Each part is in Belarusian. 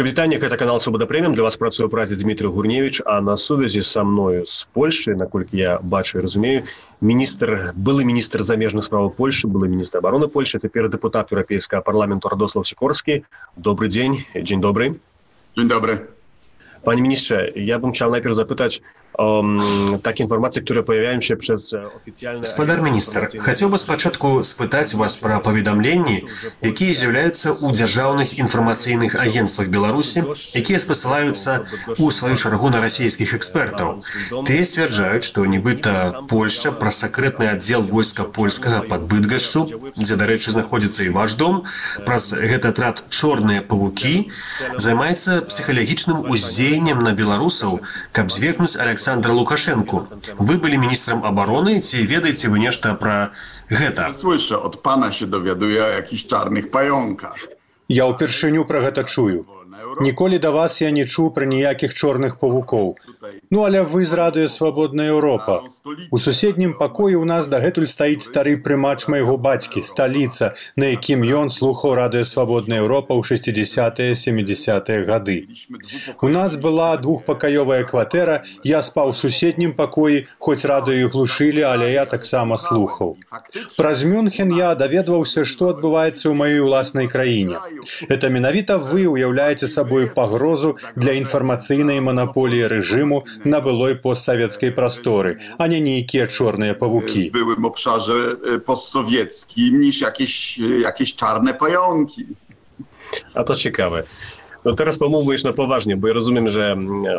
Прывітанне, гэта канал Свабода Прэміум. Для вас працуе прадзед Дмітрый Гурневіч, а на сувязі са мною з Польшчы, наколькі я бачу і разумею, былы міністр замежных справаў Польшчы, былы міністр абароны Польшчы, цяпер дэпутат Еўрапейскага парламенту Радослав Сікорскі. Добрый дзень. Дзень добрый. Dzień dobry. Panie ministrze, ja bym chciał najpierw zapytać o takie informacje, które pojawiają się przez oficjalne... Господар міністр, хацеў бы спачатку спытаць вас пра паведамленні, якія з'яўляюцца ў дзяржаўных інфармацыйных агенцтвах Беларусі, якія спасылаюцца ў сваю чаргу на расійскіх экспертаў. Тыя сцвярджаюць, што нібыта Польшча праз сакрэтны аддзел войска польскага пад Быдгашчу, дзе, дарэчы, знаходзіцца і ваш дом, праз гэты атрад «Чорныя павукі» займаецца псіхалагічным уздзеяннем на беларусаў, каб звергнуць Александра Лукашенку. Вы былі міністрам абароны, ці ведаеце вы нешта пра гэта? Słyszę, od pana się dowiaduję o jakichś czarnych pająkach. Я ўпершыню пра гэта чую. Ніколі да вас я не чуў пра ніякіх чорных павукоў. Ну, але вы з радыё «Свабодная Еўропа». У суседнім пакоі ў нас дагэтуль стаіць стары прымач майго бацькі, сталіца, на якім ён слухаў радыё «Свабодная Еўропа» ў 60-70-е гады. У нас была двухпакаёвая кватэра, я спаў у суседнім пакоі, хоць радыё і глушылі, але я таксама слухаў. Праз Мюнхен я даведваўся, што адбываецца ў маёй уласнай краіне. Это менавіта вы ўяўляеце сабой пагрозу для інфармацыйнай манаполіі рэжыму на былой постсавецкай прасторы, а не нейкія чорныя павукі. W byłym obszarze postsowieckim niż jakieś czarne pająki. A to ciekawe. No teraz pomówmy na poważnie, bo ja rozumiem, że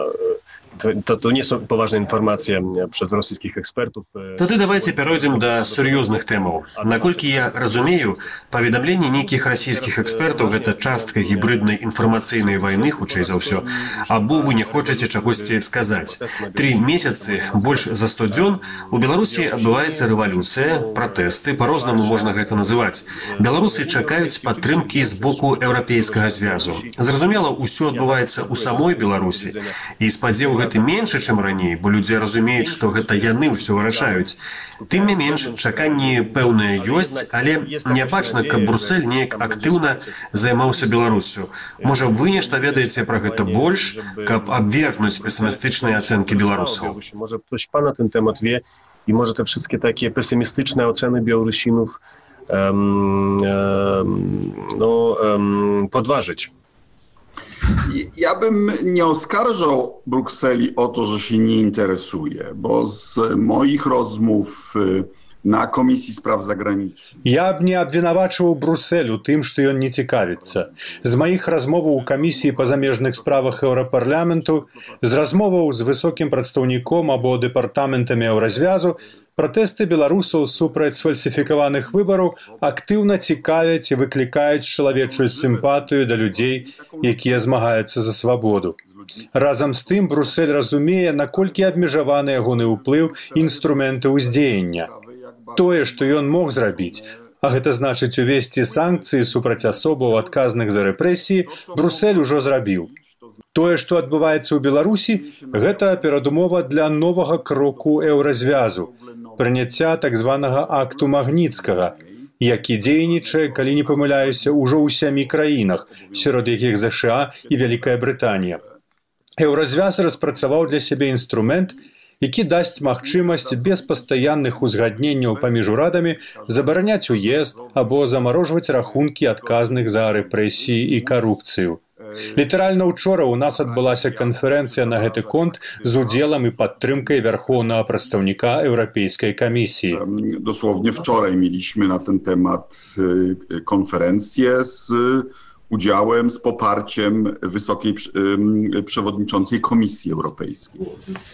to nie są poważne informacje przez rosyjskich ekspertów. Тады давайте перайдзем да сур'ёзных тэмаў. Наколькі я разумею, паведамленне нейкіх расійскіх экспертаў гэта частка гібрыднай інфармацыйнай вайны, хутчэй за ўсё, або вы не хочаце чагосьці сказаць. 3 месяцы, больш за 100 дзён, у Беларусі адбываецца рэвалюцыя, пратэсты, па-рознаму можна гэта называць. Беларусы чакаюць падтрымкі з боку Еўрапейскага звязу. Зразумела, усё адбываецца ў самой Беларусі, і спадзеў гэта меншы, чым раней, бо людзі разумеюць, што гэта яны ўсё вырашаюць. Тым не менш, чаканні пэўныя ёсць, але не бачна, каб Брусэль неяк актыўна займаўся Беларусю. Можа, вы нешта ведаеце пра гэта больш, каб абвергнуць песімістычныя ацэнкі беларусаў? Może ktoś pan na ten temat wie i może te wszystkie takie pesymistyczne oceny Białorusinów podważyć. Ja bym nie oskarżał Brukseli o to, że się nie interesuje, bo z moich rozmów na Komisji Spraw Zagranicznych... Я б не абвінавачваў Брусэль у тым, што ён не цікавіцца. З маіх размоваў у Камісіі па замежных справах Еўрапарламенту, з размоваў з высокім прадстаўніком або дэпартаментамі Еўразвязу, пратэсты беларусаў супраць сфальсіфікаваных выбараў актыўна цікавяць і выклікаюць чалавечую сімпатыю да людзей, якія змагаюцца за свабоду. Разам з тым Брусэль разумее, наколькі абмежаваны ягоны ўплыў інструменты ўздзеяння. Тое, што ён мог зрабіць, а гэта значыць увесці санкцыі супраць асобаў адказных за рэпрэсіі, Брусэль ужо зрабіў. Тое, што адбываецца ў Беларусі, гэта перадумова для новага кроку Еўразвязу, прыняцця так званага акту Магніцкага, які дзейнічае, калі не памыляюся, ужо ў 7 краінах, сярод якіх ЗША і Вялікая Брытанія. Еўразвяз распрацаваў для сябе інструмент, які дасць магчымасць без пастаянных узгадненняў паміж урадамі забараняць уезд або замарожваць рахункі адказных за рэпрэсіі і карупцыю. Літаральна учора ў нас адбылася канферэнцыя на гэты конт з удзелам і падтрымкай вярхоўнага прадстаўніка Еўрапейскай камісіі. Dosłownie wczoraj mieliśmy na ten temat konferencję z udziałem, z poparciem wysokiej przewodniczącej Komisji Europejskiej.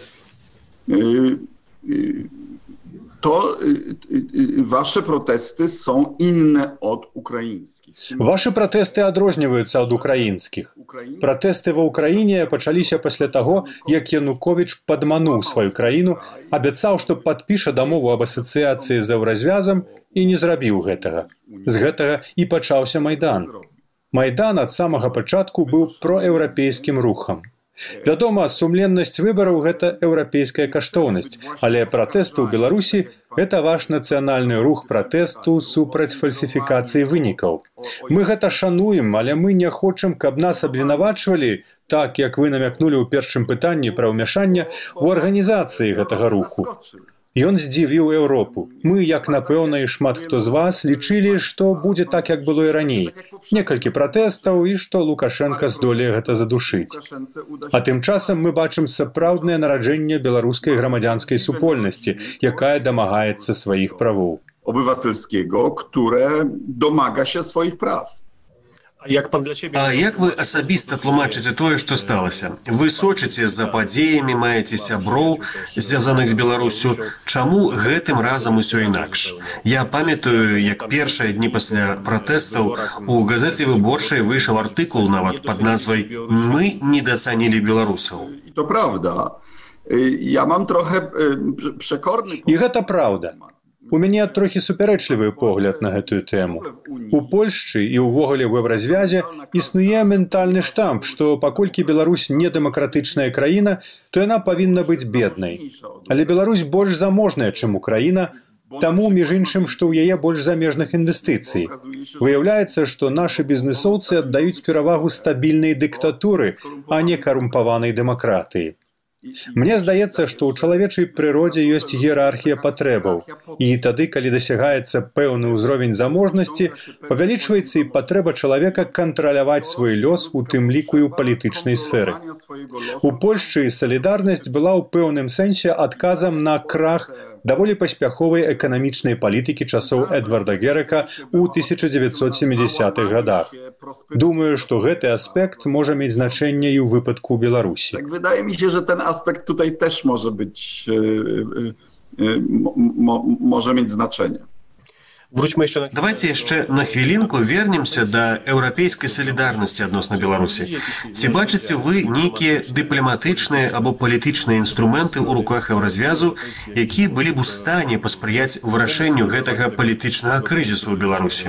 To wasze protesty są inne od ukraińskich. Вашы пратэсты адрозніваюцца ад украінскіх. Пратэсты ва ўкраіне пачаліся пасля таго, як Януковіч падмануў сваю краіну, абяцаў, што падпіша дамову аб асацыяцыі з Еўразвязам і не зрабіў гэтага. З гэтага і пачаўся Майдан. Майдан ад самага пачатку быў проеўрапейскім рухам. Вядома, сумленнасць выбараў – гэта еўрапейская каштоўнасць, але пратэсты ў Беларусі – гэта ваш нацыянальны рух пратэсту супраць фальсіфікацыі вынікаў. Мы гэта шануем, але мы не хочам, каб нас абвінавачвалі, так як вы намякнулі ў першым пытанні пра ўмяшанне, у арганізацыі гэтага руху. Ён здзівіў Еўропу. Мы, як напэўна і шмат хто з вас, лічылі, што будзе так, як было і раней. Некалькі пратэстаў і што Лукашенка здолее гэта задушыць. А тым часам мы бачым сапраўднае нараджэнне беларускай грамадзянскай супольнасці, якая дамагаецца сваіх правоў. Obywatelskiego, które domaga się swoich praw. А як вы асабіста тлумачыце тое, што сталася? Вы сочыце за падзеямі, маеце сяброў, звязаных з Беларусю. Чаму гэтым разам усё інакш? Я памятаю, як першыя дні пасля пратэстаў у газеце «Выборчай» выйшаў артыкул нават пад назвай «Мы недацанілі беларусаў». I to prawda. Ja mam trochę przekorny... І гэта праўда. У мяне трохі супярэчлівы погляд на гэтую тэму. У Польшчы і ўвогуле ў еўразвязе існуе ментальны штамп, што паколькі Беларусь не дэмакратычная краіна, то яна павінна быць беднай. Але Беларусь больш заможная, чым Украіна, таму, між іншым, што ў яе больш замежных інвестыцый. Выяўляецца, што нашы бізнесоўцы аддаюць перавагу стабільнай дыктатуры, а не карумпаванай дэмакратыі. Мне здаецца, што ў чалавечай прыродзе ёсць іерархія патрэбаў, і тады, калі дасягаецца пэўны ўзровень заможнасці, павялічваецца і патрэба чалавека кантраляваць свой лёс, у тым ліку і ў палітычнай сферы. У Польшчы салідарнасць была ў пэўным сэнсе адказам на крах даволі паспяховай эканамічнай палітыкі часоў Эдварда Герека ў 1970-х гадах. Думаю, што гэты аспект можа мець значэнне і ў выпадку Беларусі. Tak wydaje mi się, że ten aspekt tutaj też może być, może mieć znaczenie. Давайте яшчэ на хвілінку вернемся да еўрапейскай салідарнасці адносна Беларусі. Ці бачыце вы нейкія дыпламатычныя або палітычныя інструменты ў руках еўразвязу, якія былі б у стане паспрыяць вырашэнню гэтага палітычнага крызісу ў Беларусі?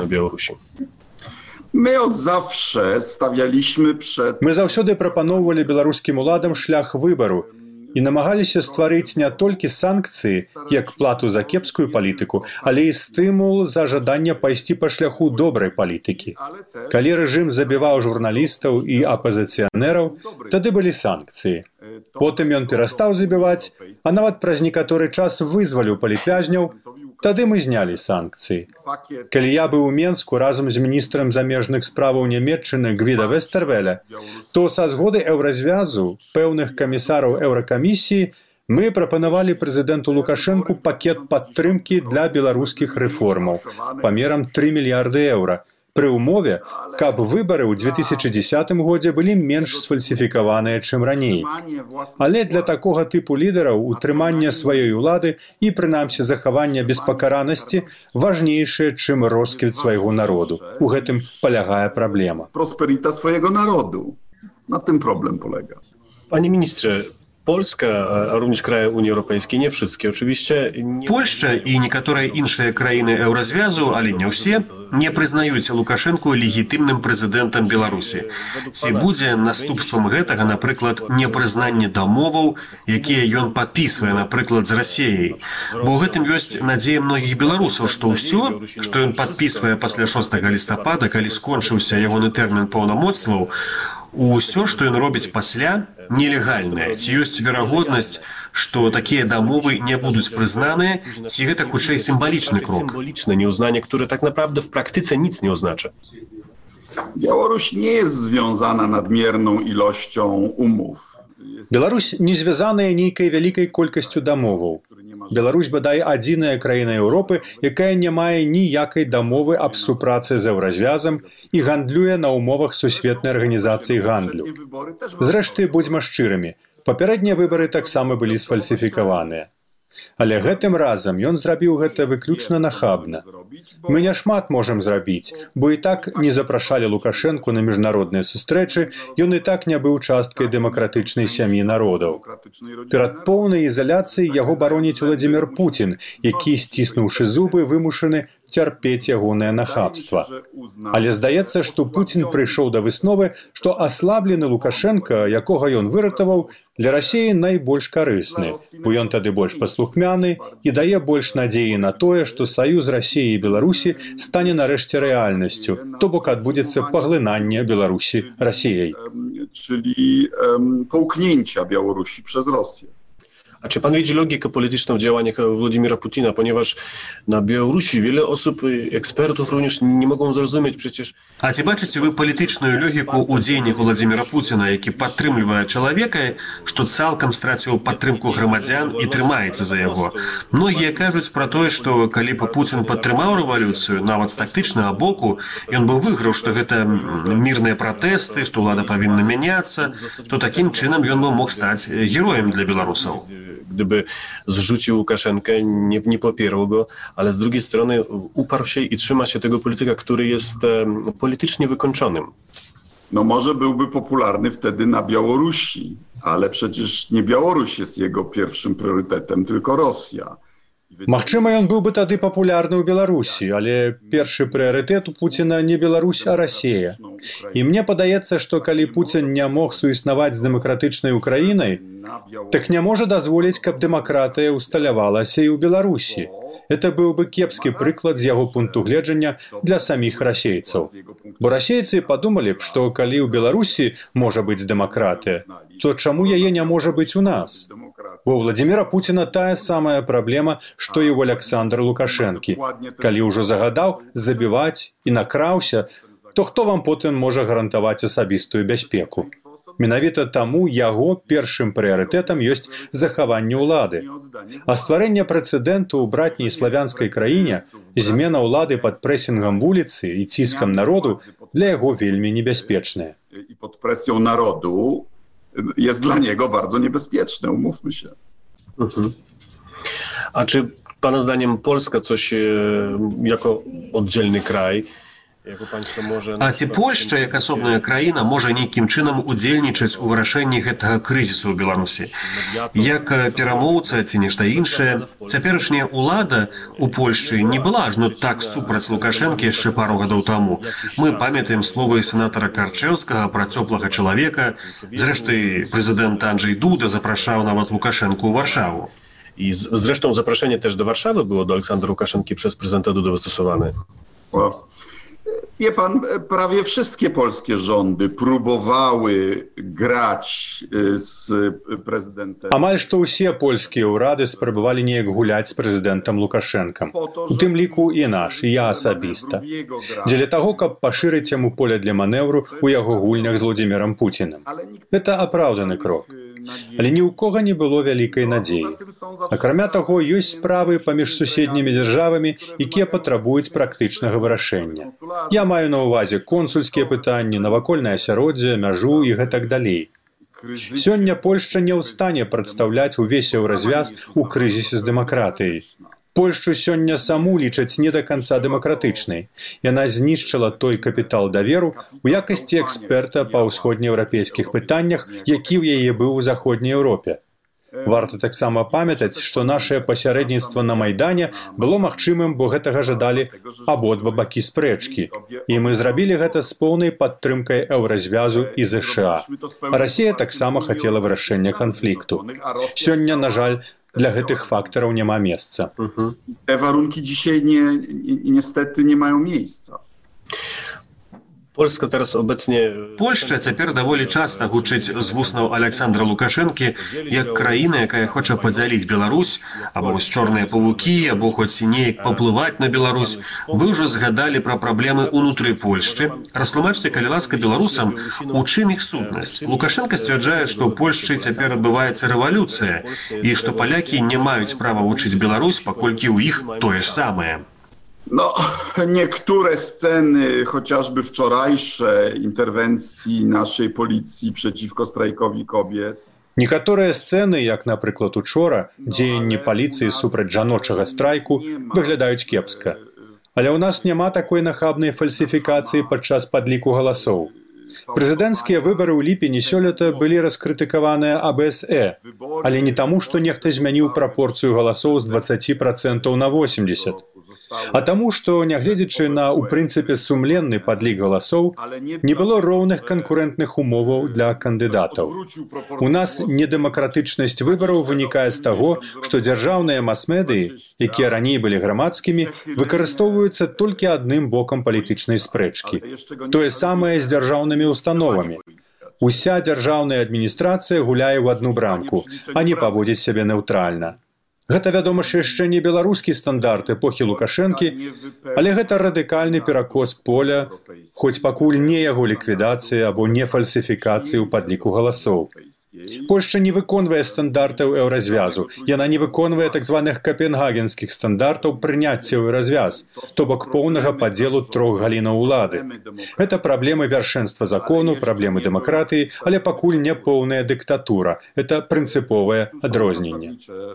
My od zawsze stawialiśmy przed... Мы заўсёды прапаноўвалі беларускім уладам шлях выбару і намагаліся стварыць не толькі санкцыі, як плату за кепскую палітыку, але і стымул за жаданне пайсці па шляху добрай палітыкі. Калі рэжым забіваў журналістаў і апазіцыянераў, тады былі санкцыі. Потым ён перастаў забіваць, а нават праз некаторы час вызваліў палітвязняў, тады мы знялі санкцыі. Калі я быў у Менску разам з міністрам замежных справаў Нямецчыны Гвіда Вестэрвеля, то са згоды еўразвязу, пэўных камісараў еўракамісіі, мы прапанавалі прэзідэнту Лукашэнку пакет падтрымкі для беларускіх рэформаў памерам 3 мільярды еўра, пры ўмове, каб выбары ў 2010 годзе былі менш сфальсіфікаваныя, чым раней. Але для такога тыпу лідараў утрыманне сваёй улады і, прынамсі, захаванне беспакаранасці важнейшае, чым росквіт свайго народу. У гэтым палягае праблема. Prosperita swojego narodu. Na tym problem polega. Panie ministrze, Polska, a również kraje Unii Europejskiej, nie wszystkie oczywiście... Польшча і некаторыя іншыя краіны еўразвязу, але не ўсе, не прызнаюць Лукашэнку легітымным прэзідэнтам Беларусі. Ці будзе наступствам гэтага, напрыклад, непрызнанне дамоваў, якія ён падпісвае, напрыклад, з Расіяй? Бо ў гэтым ёсць надзея многіх беларусаў, што ўсё, што ён падпісвае пасля 6 лістапада, калі скончыўся ягоны тэрмін паўнамоцтваў, усё, што ён робіць пасля, нелегальнае. Ці ёсць верагоднасць, што такія дамовы не будуць прызнаныя, ці гэта хутчэй сімвалічны крок? Symboliczne nieuznanie, które tak naprawdę w praktyce nic nie oznacza. Białoruś nie jest związana nadmierną ilością umów. Беларусь не звязаная нейкай вялікай колькасцю дамоваў. Беларусь, бадай, адзіная краіна Еўропы, якая не мае ніякай дамовы аб супрацы з еўразвязам і гандлюе на ўмовах сусветнай арганізацыі гандлю. Зрэшты, будзьма шчырымі, папярэднія выбары таксама былі сфальсіфікаваныя. Але гэтым разам ён зрабіў гэта выключна нахабна. Мы няшмат можам зрабіць, бо і так не запрашалі Лукашэнку на міжнародныя сустрэчы, ён і так не быў часткай дэмакратычнай сям'і народаў. Перад поўнай ізаляцыяй яго бароніць Владзімір Пуцін, які, сціснуўшы зубы, вымушаны цярпець ягонае нахабства. Але здаецца, што Пуцін прыйшоў да высновы, што аслаблены Лукашенка, якога ён выратаваў, для Расіі найбольш карысны, бо ён тады больш паслухмяны і дае больш надзеі на тое, што саюз Расіі і Беларусі стане нарэшце рэальнасцю, то бок адбудзецца паглынанне Беларусі Расіяй. Czyli połknięcia Białorusi przez Rosję. A czy pan widzi logikę polityczną w działaniach Władimira Putina, ponieważ na Białorusi wiele osób, ekspertów również nie mogą zrozumieć przecież... А ці бачыце вы палітычную логіку ў дзеяннях Владзіміра Пуціна, які падтрымлівае чалавека, што цалкам страціў падтрымку грамадзян і трымаецца за яго? Многія кажуць пра тое, што калі б Пуцін падтрымаў рэвалюцыю, нават з тактычнага боку, ён бы выйграў, што гэта мірныя пратэсты, што ўлада павінна мяняцца, то такім чынам ён бы мог стаць героем для беларусаў. Gdyby zrzucił Łukaszenkę, nie popierał go, ale z drugiej strony uparł się i trzyma się tego polityka, który jest politycznie wykończonym. No może byłby popularny wtedy na Białorusi, ale przecież nie Białoruś jest jego pierwszym priorytetem, tylko Rosja. Магчыма, ён быў бы тады папулярны ў Беларусі, але першы прыярытэт у Пуціна не Беларусь, а Расія. І мне падаецца, што калі Пуцін не мог суіснаваць з дэмакратычнай Украінай, так не можа дазволіць, каб дэмакратыя усталявалася і ў Беларусі. Это быў бы кепскі прыклад з яго пункту гледжання для саміх расейцаў. Бо расейцы падумалі б, што калі ў Беларусі можа быць дэмакратыя, то чаму яе не можа быць у нас? У Владзіміра Пуціна тая самая праблема, што і ў Аляксандра Лукашэнкі. Калі ўжо загадаў забіваць і накраўся, то хто вам потым можа гарантаваць асабістую бяспеку? Менавіта таму яго першым прыярытэтам ёсць захаванне ўлады. А стварэнне прэцэдэнту ў братняй славянскай краіне, змена ўлады пад прэсінгам вуліцы і ціскам народу для яго вельмі небяспечная. I pod presją narodu jest dla niego bardzo niebezpieczne, umówmy się. A czy pana zdaniem Polska coś jako oddzielny kraj, jako państwo może... А ці Польшча, як асобная краіна, можа нейкім чынам удзельнічаць у вырашэнні гэтага крызісу ў Беларусі? Як перамоўца ці нешта іншае, цяперашняя ўлада ў Польшчы не была ж так супраць Лукашэнкі яшчэ пару гадоў таму. Мы памятаем словы сенатара Карчэўскага пра цёплага чалавека. Зрэшты, прэзідэнт Анджэй Дуда запрашаў нават Лукашэнку ў Варшаву. I zresztą zaproszenie też do Warszawy było do Aleksandra Łukaszenki przez prezydenta Dudę wystosowane. Wie pan, prawie wszystkie polskie rządy próbowały grać z prezydentem. Амаль што ўсе польскія ўрады спрабавалі неяк гуляць з прэзідэнтам Лукашэнкам. У тым ліку і наш, і я асабіста. Дзеля таго, каб пашырыць яму поле для манеўру ў яго гульнях з Владзімірам Пуцінам. Гэта апраўданы крок. Але ні ў кога не было вялікай надзеі. Акрамя таго, ёсць справы паміж суседнімі дзяржавамі, якія патрабуюць практычнага вырашэння. Я маю на ўвазе консульскія пытанні, навакольнае асяроддзе, мяжу і гэтак далей. Сёння Польшча не ў стане прадстаўляць увесь развяз у крызісе з дэмакратыяй. Польшчу сёння саму лічаць не да канца дэмакратычнай. Яна знішчыла той капітал даверу у якасці эксперта па ўсходнееўрапейскіх пытаннях, які ў яе быў у Заходняй Еўропе. Варта таксама памятаць, што нашае пасярэдніцтва на Майдане было магчымым, бо гэтага жадалі абодва бакі спрэчкі. І мы зрабілі гэта з поўнай падтрымкай еўразвязу і ЗША. А Расія таксама хацела вырашэння канфлікту. Сёння, на жаль, dla tych faktorów nie ma miejsca. Te warunki dzisiaj niestety nie mają miejsca. Polska teraz obecnie... Польшча цяпер даволі часта гучыць з вуснаў Аляксандра Лукашэнкі як краіна, якая хоча падзяліць Беларусь, або вось чорныя павукі, або хоць неяк паўплываць на Беларусь. Вы ўжо згадалі пра праблемы ўнутры Польшчы. Растлумачце, калі ласка, беларусам, у чым іх сутнасць? Лукашэнка сцвярджае, што ў Польшчы цяпер адбываецца рэвалюцыя, і што палякі не маюць права вучыць Беларусь, паколькі ў іх тое ж самае. No, niektóre sceny, chociażby wczorajsze interwencji naszej policji przeciwko strajkowi kobiet. Некаторыя сцэны, як, напрыклад, учора, дзеянні паліцыі супраць жаночага страйку, выглядаюць кепска. Але ў нас няма такой нахабнай фальсіфікацыі падчас падліку галасоў. Прэзідэнцкія выбары ў ліпені сёлета былі раскрытыкаваныя АБСЭ, але не таму, што нехта змяніў прапорцыю галасоў з 20% на 80%. А таму, што, нягледзячы на, у прынцыпе, сумленны падлік галасоў, не было роўных канкурэнтных умоваў для кандыдатаў. У нас недэмакратычнасць выбараў вынікае з таго, што дзяржаўныя мас-медыі, якія раней былі грамадскімі, выкарыстоўваюцца толькі адным бокам палітычнай спрэчкі. Тое самае з дзяржаўнымі установамі. Уся дзяржаўная адміністрацыя гуляе ў адну брамку, а не паводзіць сябе неўтральна. Гэта, вядома ж, яшчэ не беларускі стандарт эпохі Лукашэнкі, але гэта радыкальны перакос поля, хоць пакуль не яго ліквідацыя або не фальсіфікацыі ў падліку галасоў. Польшча не выконвае стандартаў еўразвязу, яна не выконвае так званых капенгагенскіх стандартаў прыняцця еўразвяз, то бок поўнага падзелу трох галінаў улады. Гэта праблемы вяршэнства закону, праблемы дэмакратыі, але пакуль не поўная дыктатура. Это прынцыповае адрозненне.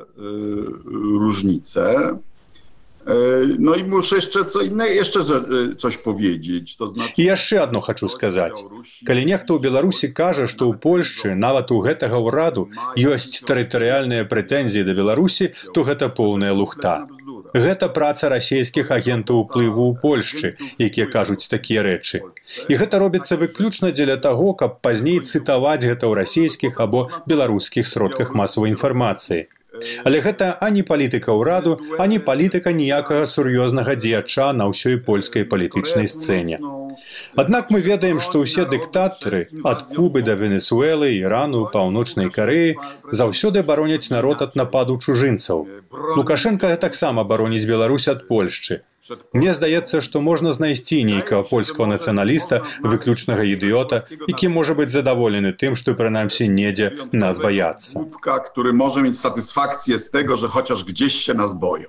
Różnice. No i muszę jeszcze coś powiedzieć. To znaczy... І яшчэ адно хачу сказаць. Калі нехта ў Беларусі кажа, што ў Польшчы, нават у гэтага ўраду, ёсць тэрытарыяльныя прэтэнзіі да Беларусі, то гэта поўная лухта. Гэта праца расійскіх агентаў уплыву ў Польшчы, якія кажуць такія рэчы. І гэта робіцца выключна дзеля таго, каб пазней цытаваць гэта ў расійскіх або беларускіх сродках масавай інфармацыі. Але гэта ані палітыка ўраду, ані палітыка ніякага сур'ёзнага дзеяча на ўсёй польскай палітычнай сцэне. Аднак мы ведаем, што ўсе дыктатары, ад Кубы да Венесуэлы, Ірану, Паўночнай Карэі, заўсёды бароняць народ ад нападу чужынцаў. Лукашенка таксама бароніць Беларусь ад Польшчы. Мне здаецца, што можна знайсці нейкага польскага нацыяналіста, выключнага ідыёта, які можа быць задаволены тым, што прынамсі недзе нас баяцца. Który może mieć satysfakcję z tego, że chociaż gdzieś się nas boją.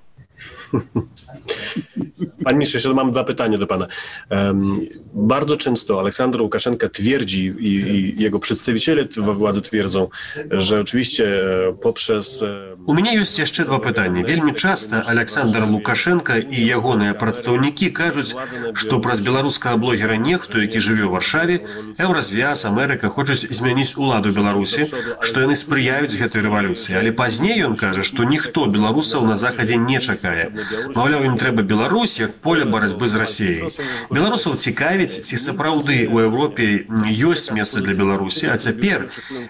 Panie ministrze, jeszcze mam dwa pytania do pana. Bardzo często Aleksander Łukaszenka twierdzi i jego przedstawiciele władzy twierdzą, że oczywiście poprzez... У мяне ёсць яшчэ два пытання. Вельмі часта Александр Лукашенко і ягоныя прадстаўнікі кажуць, што праз беларускага блогера нехту, які жыве ў Варшаве, Еўразвяз, Амерыка хочуць змяніць уладу Беларусі, што яны спрыяюць гэтай рэвалюцыі. Але пазней ён кажа, што ніхто беларусаў на Захадзе не чакае. Маўляў, ім трэба Беларусь як поле барацьбы з Расіяй. Беларусаў цікавіць, ці сапраўды ў Еўропе ёсць месца для Беларусі, а цяпер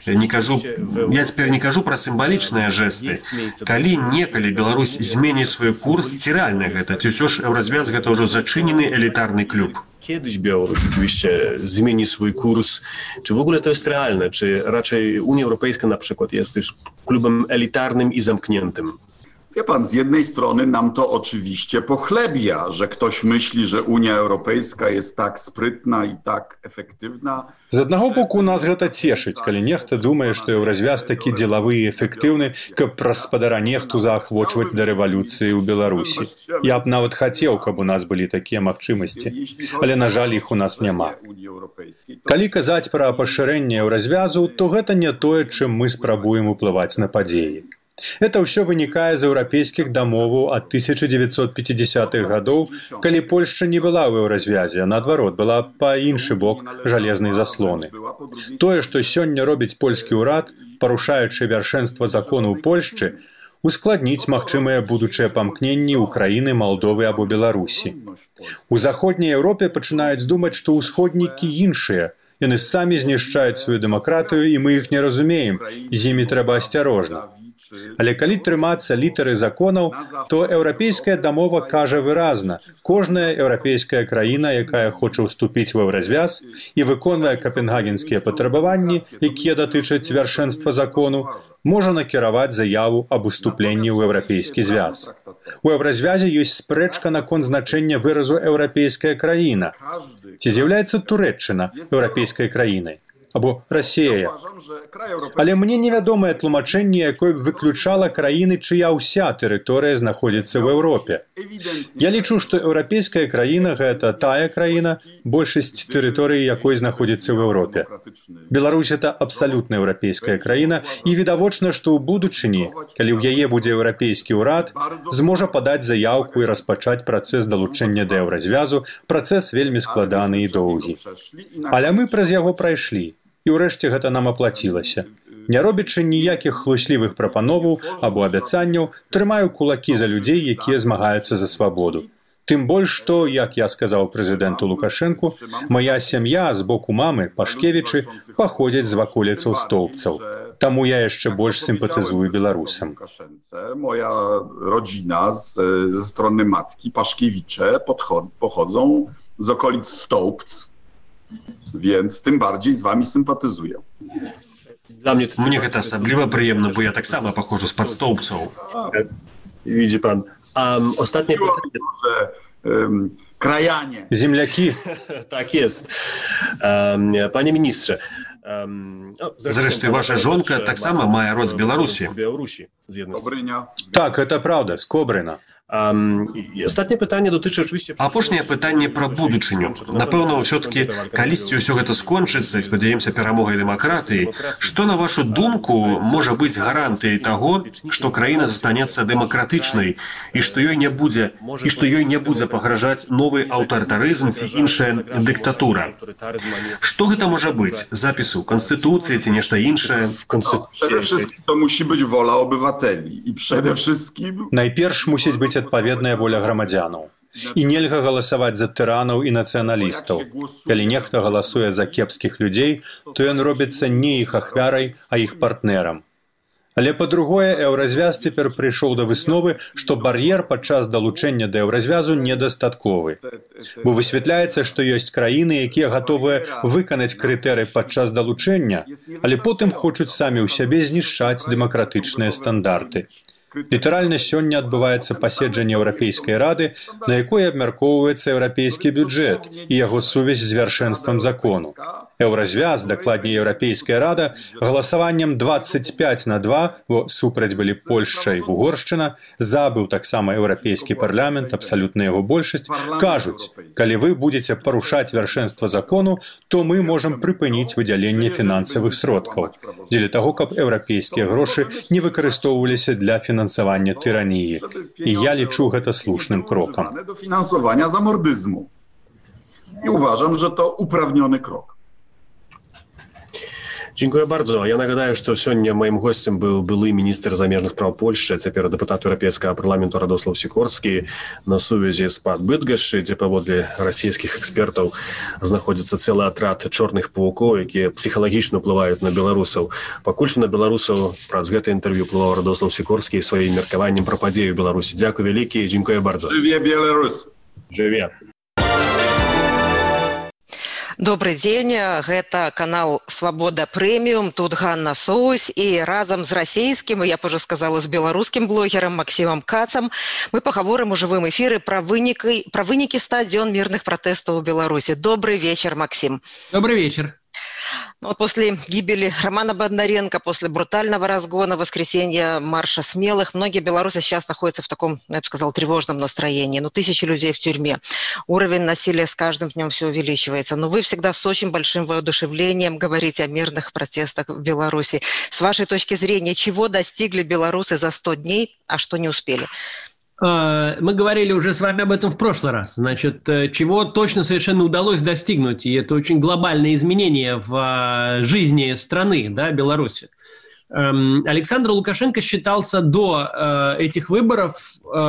я не кажу пра сімвалічныя жэсты. Калі некалі Беларусь зменіць свой курс, ці рэальна гэта? Ці ўсё ж Еўразвяз гэта ўжо зачынены элітарny klub? Kiedyś Białoruś oczywiście zmieni swój kurs. Czy w ogóle to jest realne? Czy raczej Unia Europejska na przykład jest już klubem elitarnym i zamkniętym? Wie pan, z jednej strony nam to oczywiście pochlebia, że ktoś myśli, że Unia Europejska jest tak sprytna i tak efektywna. З аднаго боку, нас гэта цешыць, калі нехта думае, што еўразвяз такі дзелавы і эфектыўны, каб праз спадара нехту заахвочваць да рэвалюцыі ў Беларусі. Я б нават хацеў, каб у нас былі такія магчымасці, але, на жаль, іх у нас няма. Калі казаць пра пашырэнне еўразвязу, то гэта не тое, чым мы спрабуем уплываць на падзеі. Это ўсё вынікае з еўрапейскіх дамоваў ад 1950-х гадоў, калі Польшча не была ў еўразвязе, а наадварот, была па іншы бок жалезнай заслоны. Тое, што сёння робіць польскі ўрад, парушаючы вяршэнства закону ў Польшчы, ускладніць магчымыя будучыя памкненні Украіны, Малдовы або Беларусі. У заходняй Еўропе пачынаюць думаць, што ўсходнікі іншыя. Яны самі знішчаюць сваю дэмакратыю, і мы іх не разумеем, з імі трэба асцярожна. Але калі трымацца літары законаў, то еўрапейская дамова кажа выразна, кожная еўрапейская краіна, якая хоча ўступіць ва еўразвяз і выконвае капенгагенскія патрабаванні, якія датычаць вяршэнства закону, можа накіраваць заяву аб уступленні ў еўрапейскі звяз. У еўразвязе ёсць спрэчка наконт значэння выразу еўрапейская краіна. Ці з'яўляецца Турэччына еўрапейскай краінай? Або Расія. Але мне невядомае тлумачэнне, якое б выключала краіны, чыя ўся тэрыторыя знаходзіцца ў Еўропе. Я лічу, што еўрапейская краіна – гэта тая краіна, большасць тэрыторыі якой знаходзіцца ў Еўропе. Беларусь – гэта абсалютна еўрапейская краіна, і відавочна, што ў будучыні, калі ў яе будзе еўрапейскі ўрад, зможа падаць заяўку і распачаць працэс далучэння да еўразвязу, працэс вельмі складаны і доўгі. Але мы праз яго прайшлі. І ўрэшце гэта нам аплацілася. Не робячы ніякіх хлуслівых прапановаў або абяцанняў, трымаю кулакі за людзей, якія змагаюцца за свабоду. Тым больш, што, як я сказаў прэзідэнту Лукашэнку, моя сям'я з боку мамы, Пашкевічы, паходзяць з ваколіцаў стоўбцаў. Таму я яшчэ больш сімпатызую беларусам. Moja rodzina ze strony matki, Paszkiewicze, pochodzą z okolic Stołbc, więc tym bardziej z wami sympatyzuję. Мне гэта асабліва прыемна, бо я таксама паходжу з-пад стоўбцаў. Widzi pan. Ostatnie pytanie. Krajanie. Землякі. Tak jest. Panie ministrze. Зрэшты, ваша жонка таксама мае род з Беларусі. Dobrynia. Так, гэта праўда, з Кобрына. Ostatnie pytanie dotyczy oczywiście... Апошняе пытанне пра будучыню. Напэўна, ўсё-такі, калісьці ўсё гэта скончыцца, і спадзяемся перамогай дэмакратыі, што, на вашу думку, можа быць гарантыяй таго, што краіна застанецца дэмакратычнай, і што ёй не будзе пагражаць новы аўтарытарызм ці іншая дыктатура? Што гэта можа быць? Запіс у Конституцыі ці нешта іншае? Przede wszystkim to musi być wola obywateli i przede wszystkim... Найперш мусіць быць адпаведная воля грамадзянаў. І нельга галасаваць за тыранаў і нацыяналістаў. Калі нехта галасуе за кепскіх людзей, то ён робіцца не іх ахвярай, а іх партнерам. Але па-другое, еўразвяз цяпер прыйшоў да высновы, што бар'ер падчас далучэння да еўразвязу недастатковы. Бо высвятляецца, што ёсць краіны, якія гатовыя выканаць крытэрый падчас далучэння, але потым хочуць самі ў сябе знішчаць дэмакратычныя стандарты. Літаральна сёння адбываецца паседжанне Еўрапейскай рады, на якой абмяркоўваецца еўрапейскі бюджэт і яго сувязь з вяршэнствам закону. Еўразвяз, дакладней Еўрапейская рада, галасаваннем 25-2, бо супраць былі Польшча і Угоршчына, за быў таксама Еўрапейскі парламент, абсалютна яго большасць, кажуць, калі вы будзеце парушаць вяршэнства закону, то мы можам прыпыніць выдзяленне фінансавых сродкаў, дзеля таго, каб еўрапейскія грошы не выкарыстоўваліся для фінансавання тыраніі. І я лічу гэта слушным крокам. Do finansowania zamordyzmu. I uważam, że to uprawniony krok. Dziękuję bardzo. Ja nagадаю, што сёння маім госцем быў былы міністр замежных спраў Польшчы, цяпер дэпутат Еўрапейскага парламенту Радослаў Сікорскі на сувязі з-пад Бытгашчы, дзе паводле расійскіх экспертаў знаходзіцца цэлы атрад чорных павукоў, якія псіхалагічна ўплываюць на беларусаў. Пакуль што на беларусаў праз гэта інтэрв'ю ўплываў Радослаў Сікорскі сваім меркаваннем пра падзеі ў Беларусі. Дзякуй вялікі, дзякуй bardzo. Жыве Беларусь! Жыве! Добрый дзень, гэта канал «Свабода Прэміум», тут Ганна Соусь, і разам з расійскім, я б уже сказала, з беларускім блогерам Максімам Кацам мы пагаворым у жывым эфіры пра вынікі 100 дзён мірных пратэстаў у Беларусі. Добрый вечер, Максим. Добрый вечер. Вот после гибели Романа Бондаренко, после брутального разгона, воскресенья марша смелых, многие белорусы сейчас находятся в таком, я бы сказала, тревожном настроении. Тысячи людей в тюрьме. Уровень насилия с каждым днем все увеличивается. Но вы всегда с очень большим воодушевлением говорите о мирных протестах в Беларуси. С вашей точки зрения, чего достигли белорусы за 100 дней, а что не успели? Мы говорили уже с вами об этом в прошлый раз. Значит, чего точно совершенно удалось достигнуть, и это очень глобальное изменение в жизни страны, да, Беларуси. Александр Лукашенко считался до этих выборов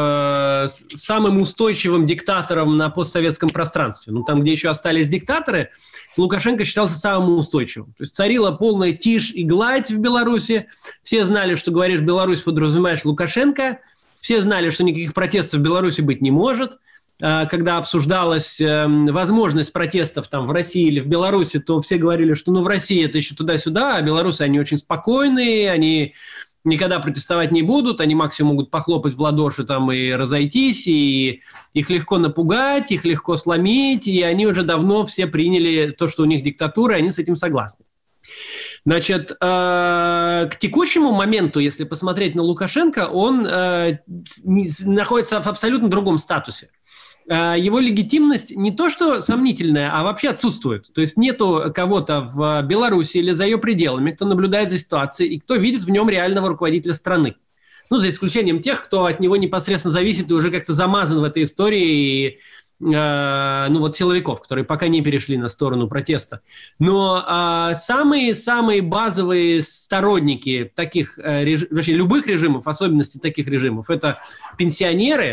самым устойчивым диктатором на постсоветском пространстве. Там, где еще остались диктаторы, Лукашенко считался самым устойчивым. То есть царила полная тишь и гладь в Беларуси. Все знали, что говоришь Беларусь, подразумеваешь Лукашенко. Все знали, что никаких протестов в Беларуси быть не может. Когда обсуждалась возможность протестов там в России или в Беларуси, то все говорили, что в России это еще туда-сюда, а белорусы, они очень спокойные, они никогда протестовать не будут, они максимум могут похлопать в ладоши там и разойтись, и их легко напугать, их легко сломить, и они уже давно все приняли то, что у них диктатура, и они с этим согласны. Значит, к текущему моменту, если посмотреть на Лукашенко, он находится в абсолютно другом статусе. Его легитимность не то что сомнительная, а вообще отсутствует. То есть нету кого-то в Беларуси или за ее пределами, кто наблюдает за ситуацией и кто видит в нем реального руководителя страны. За исключением тех, кто от него непосредственно зависит и уже как-то замазан в этой истории, и силовиков, которые пока не перешли на сторону протеста. Но самые базовые сторонники таких, вообще любых режимов, особенностей таких режимов, это пенсионеры,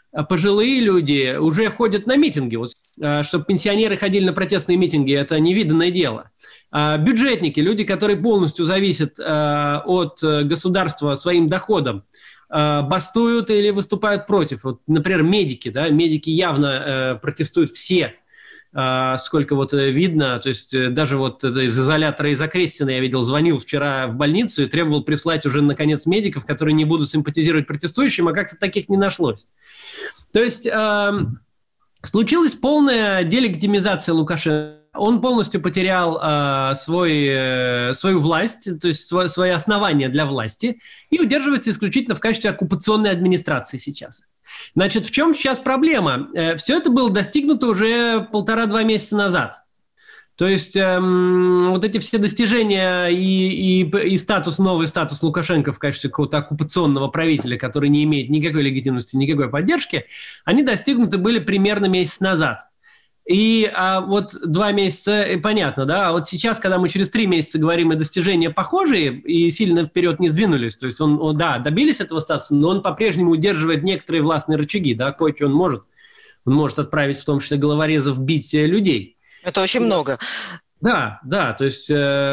пожилые люди уже ходят на митинги. Вот, чтобы пенсионеры ходили на протестные митинги, это невиданное дело. Бюджетники, люди, которые полностью зависят от государства своим доходом, бастуют или выступают против. Вот, например, медики. Да? Медики явно протестуют все, сколько вот видно. То есть даже вот из изолятора из Окрестина я видел, звонил вчера в больницу и требовал прислать уже, наконец, медиков, которые не будут симпатизировать протестующим, а как-то таких не нашлось. То есть случилась полная делегитимизация Лукашенко. Он полностью потерял свою власть, то есть свои основания для власти, и удерживается исключительно в качестве оккупационной администрации сейчас. Значит, в чем сейчас проблема? Все это было достигнуто уже 1,5-2 месяца назад. То есть вот эти все достижения и статус, новый статус Лукашенко в качестве какого-то оккупационного правителя, который не имеет никакой легитимности, никакой поддержки, они достигнуты были примерно месяц назад. И вот 2 месяца, понятно, да, а вот сейчас, когда мы через 3 месяца говорим, и достижения похожие, и сильно вперед не сдвинулись, то есть он да, добились этого статуса, но он по-прежнему удерживает некоторые властные рычаги, да, кое-что он может отправить, в том числе головорезов, бить людей. Это очень много. Да, то есть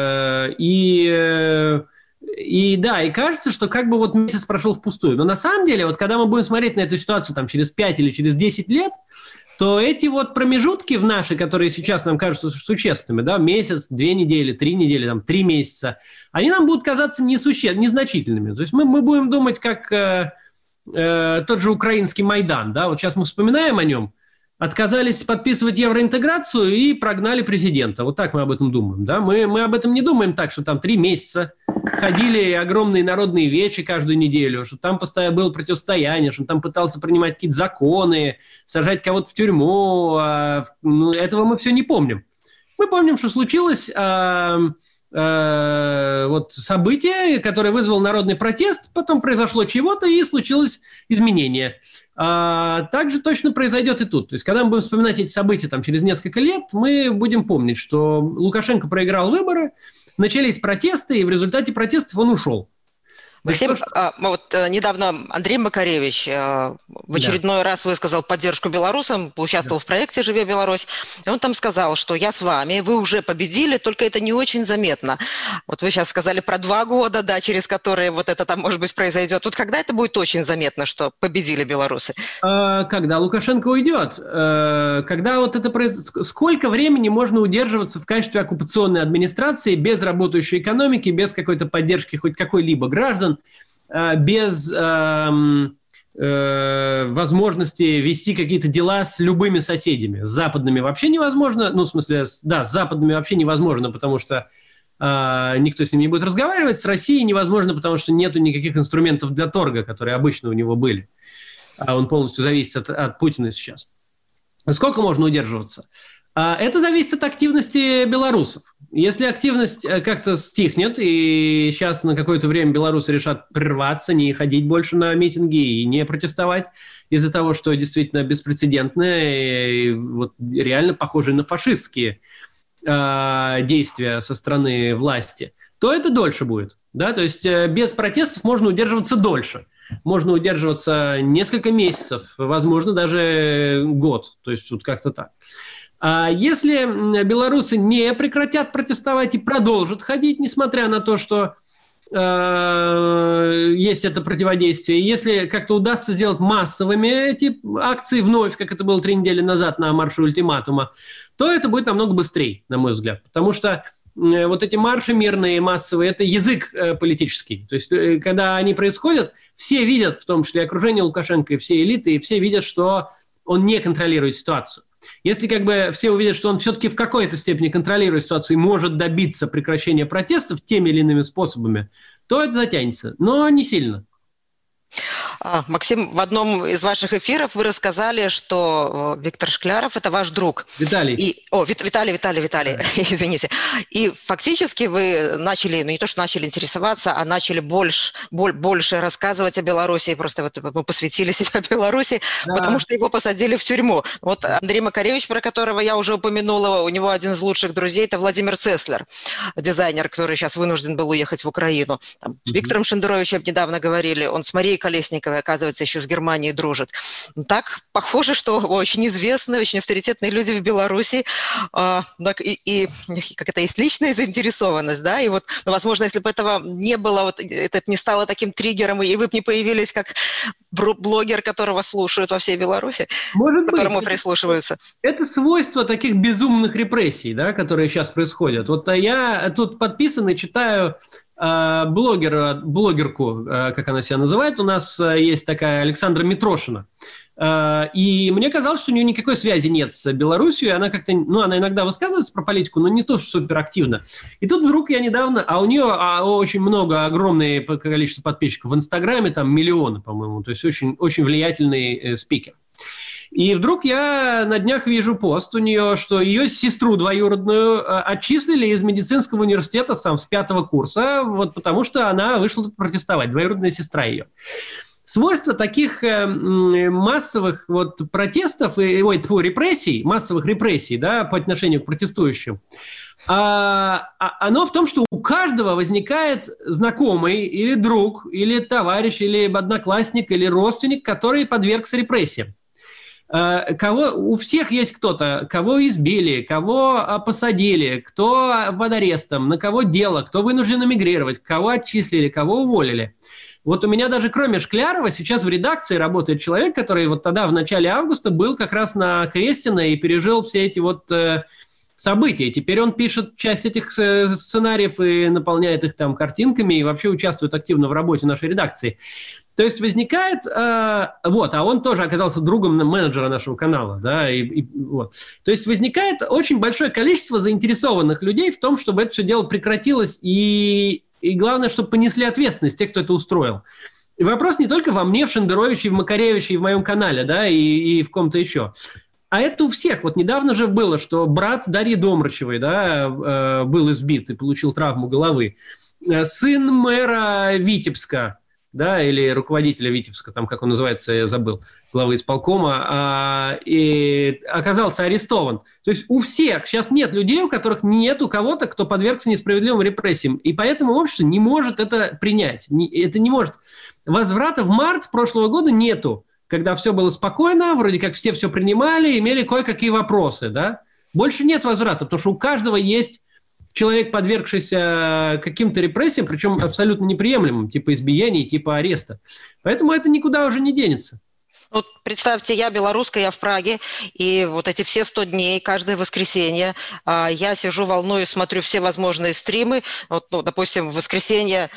и кажется, что как бы вот месяц прошел впустую. Но на самом деле, вот когда мы будем смотреть на эту ситуацию там, через 5 или через 10 лет, то эти вот промежутки в наши, которые сейчас нам кажутся существенными, да, месяц, 2 недели, 3 недели, там, 3 месяца, они нам будут казаться незначительными. То есть мы будем думать, как тот же украинский Майдан, да, вот сейчас мы вспоминаем о нем, отказались подписывать евроинтеграцию и прогнали президента. Вот так мы об этом думаем, да, мы об этом не думаем так, что там 3 месяца ходили огромные народные вечи каждую неделю, что там постоянно было противостояние, что он там пытался принимать какие-то законы, сажать кого-то в тюрьму. Этого мы все не помним. Мы помним, что случилось вот событие, которое вызвало народный протест, потом произошло чего-то и случилось изменение. Так же точно произойдет и тут. То есть, когда мы будем вспоминать эти события там, через несколько лет, мы будем помнить, что Лукашенко проиграл выборы, начались протесты, и в результате протестов он ушел. Максим, вот недавно Андрей Макаревич в очередной раз высказал поддержку белорусам, участвовал в проекте «Живе Беларусь», и он там сказал, что я с вами, вы уже победили, только это не очень заметно. Вот вы сейчас сказали про 2 года, да, через которые вот это там, может быть, произойдет. Вот когда это будет очень заметно, что победили белорусы? Когда Лукашенко уйдет. Когда вот это произойдет. Сколько времени можно удерживаться в качестве оккупационной администрации без работающей экономики, без какой-то поддержки хоть какой-либо граждан, без возможности вести какие-то дела с любыми соседями. С западными вообще невозможно. Ну, в смысле, да, с западными вообще невозможно, потому что никто с ними не будет разговаривать. С Россией невозможно, потому что нету никаких инструментов для торга, которые обычно у него были. Он полностью зависит от Путина сейчас. Сколько можно удерживаться? Это зависит от активности белорусов. Если активность как-то стихнет, и сейчас на какое-то время белорусы решат прерваться, не ходить больше на митинги и не протестовать из-за того, что действительно беспрецедентное и вот реально похожие на фашистские действия со стороны власти, то это дольше будет. Да? То есть без протестов можно удерживаться дольше. Можно удерживаться несколько месяцев, возможно, даже год. То есть вот как-то так. А если белорусы не прекратят протестовать и продолжат ходить, несмотря на то, что есть это противодействие, если как-то удастся сделать массовыми эти акции вновь, как это было 3 недели назад на марше ультиматума, то это будет намного быстрее, на мой взгляд. Потому что вот эти марши мирные, массовые, это язык политический. То есть, когда они происходят, все видят, в том числе окружение Лукашенко и все элиты, и все видят, что он не контролирует ситуацию. Если как бы все увидят, что он все-таки в какой-то степени контролирует ситуацию и может добиться прекращения протестов теми или иными способами, то это затянется, но не сильно. Максим, в одном из ваших эфиров вы рассказали, что Виктор Шкляров – это ваш друг. Виталий. Виталий, извините. И фактически вы начали, ну не то, что начали интересоваться, а начали больше рассказывать о Беларуси. Просто вот мы посвятили себя Беларуси, да. Потому что его посадили в тюрьму. Вот Андрей Макаревич, про которого я уже упомянула, у него один из лучших друзей – это Владимир Цеслер, дизайнер, который сейчас вынужден был уехать в Украину. Там, с Виктором Шендеровичем недавно говорили, он с Марией Колесниковой Калашниковой, оказывается, еще с Германией дружит. Так похоже, что очень известные, очень авторитетные люди в Беларуси, и как это есть личная заинтересованность, да, и вот, ну, возможно, если бы этого не было, вот это не стало таким триггером, и вы бы не появились как блогер, которого слушают во всей Беларуси, к которому прислушиваются. Это свойство таких безумных репрессий, да, которые сейчас происходят. Вот я тут подписан и читаю блогерку, как она себя называет. У нас есть такая Александра Митрошина. И мне казалось, что у нее никакой связи нет с Беларусью, и она как-то, ну, она иногда высказывается про политику, но не то, что суперактивно. И тут вдруг я недавно, у нее очень много, огромное количество подписчиков в Инстаграме, там миллионы, по-моему, то есть очень, очень влиятельный спикер. И вдруг я на днях вижу пост у нее, что ее сестру двоюродную отчислили из медицинского университета с 5-го курса, вот потому что она вышла протестовать, двоюродная сестра ее. Свойство таких массовых вот протестов, репрессий, массовых репрессий, да, по отношению к протестующим, оно в том, что у каждого возникает знакомый или друг, или товарищ, или одноклассник, или родственник, который подвергся репрессиям. У всех есть кто-то, кого избили, кого посадили, кто под арестом, на кого дело, кто вынужден эмигрировать, кого отчислили, кого уволили. Вот у меня даже кроме Шклярова сейчас в редакции работает человек, который вот тогда в начале августа был как раз на Крестина и пережил все эти вот события. Теперь он пишет часть этих сценариев и наполняет их там картинками и вообще участвует активно в работе нашей редакции. То есть возникает, а он тоже оказался другом менеджера нашего канала, да, вот. То есть возникает очень большое количество заинтересованных людей в том, чтобы это все дело прекратилось и главное, чтобы понесли ответственность те, кто это устроил. И вопрос не только во мне, в Шендеровиче, в Макаревиче, и в моем канале, да, и в ком-то еще. А это у всех. Вот недавно же было, что брат Дарьи Домрачевой, да, был избит и получил травму головы. Сын мэра Витебска, да, или руководителя Витебска, там, как он называется, я забыл, главы исполкома, и оказался арестован. То есть у всех сейчас нет людей, у которых нету кого-то, кто подвергся несправедливым репрессиям, и поэтому общество не может это принять. Это не может. Возврата в март прошлого года нету, когда все было спокойно, вроде как все принимали, имели кое-какие вопросы, да. Больше нет возврата, потому что у каждого есть человек, подвергшийся каким-то репрессиям, причем абсолютно неприемлемым, типа избиений, типа ареста. Поэтому это никуда уже не денется. Вот представьте, я белорусская, я в Праге, и вот эти все 100 дней, каждое воскресенье, я сижу, волнуюсь, смотрю все возможные стримы. Вот, ну, допустим, в воскресенье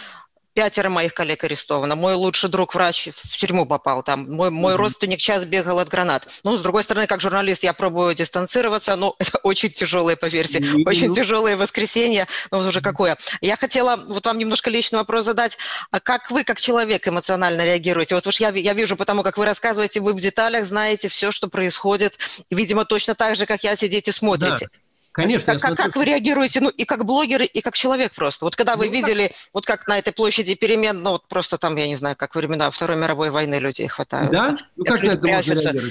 5 моих коллег арестовано. Мой лучший друг, врач, в тюрьму попал. Там мой родственник час бегал от гранат. Ну, с другой стороны, как журналист, я пробую дистанцироваться, но это очень тяжелое, поверьте, очень тяжелое воскресенье. Ну, уже какое. Я хотела вот вам немножко личный вопрос задать. А как вы, как человек, эмоционально реагируете? Вот уж я вижу, потому как вы рассказываете, вы в деталях знаете все, что происходит. Видимо, точно так же, как я, сидите, смотрите. Да. Конечно. Как вы реагируете, ну, и как блогер, и как человек просто? Вот когда вы видели, вот как на этой площади перемен, ну, вот просто там, я не знаю, как времена Второй мировой войны людей хватают. Да? Ну, как на это можно реагировать?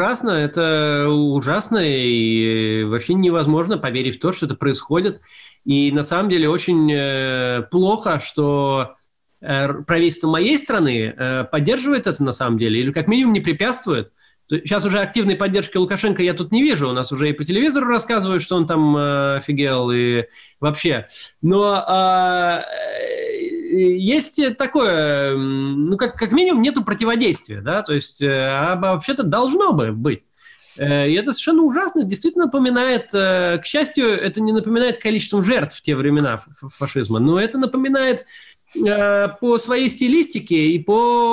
Это ужасно, и вообще невозможно поверить в то, что это происходит. И на самом деле очень плохо, что правительство моей страны поддерживает это на самом деле, или как минимум не препятствует. Сейчас уже активной поддержки Лукашенко я тут не вижу. У нас уже и по телевизору рассказывают, что он там офигел и вообще. Но есть такое, ну, как минимум нету противодействия, да, то есть, вообще-то должно бы быть. И это совершенно ужасно, действительно напоминает, к счастью, это не напоминает количеством жертв в те времена фашизма, но это напоминает по своей стилистике и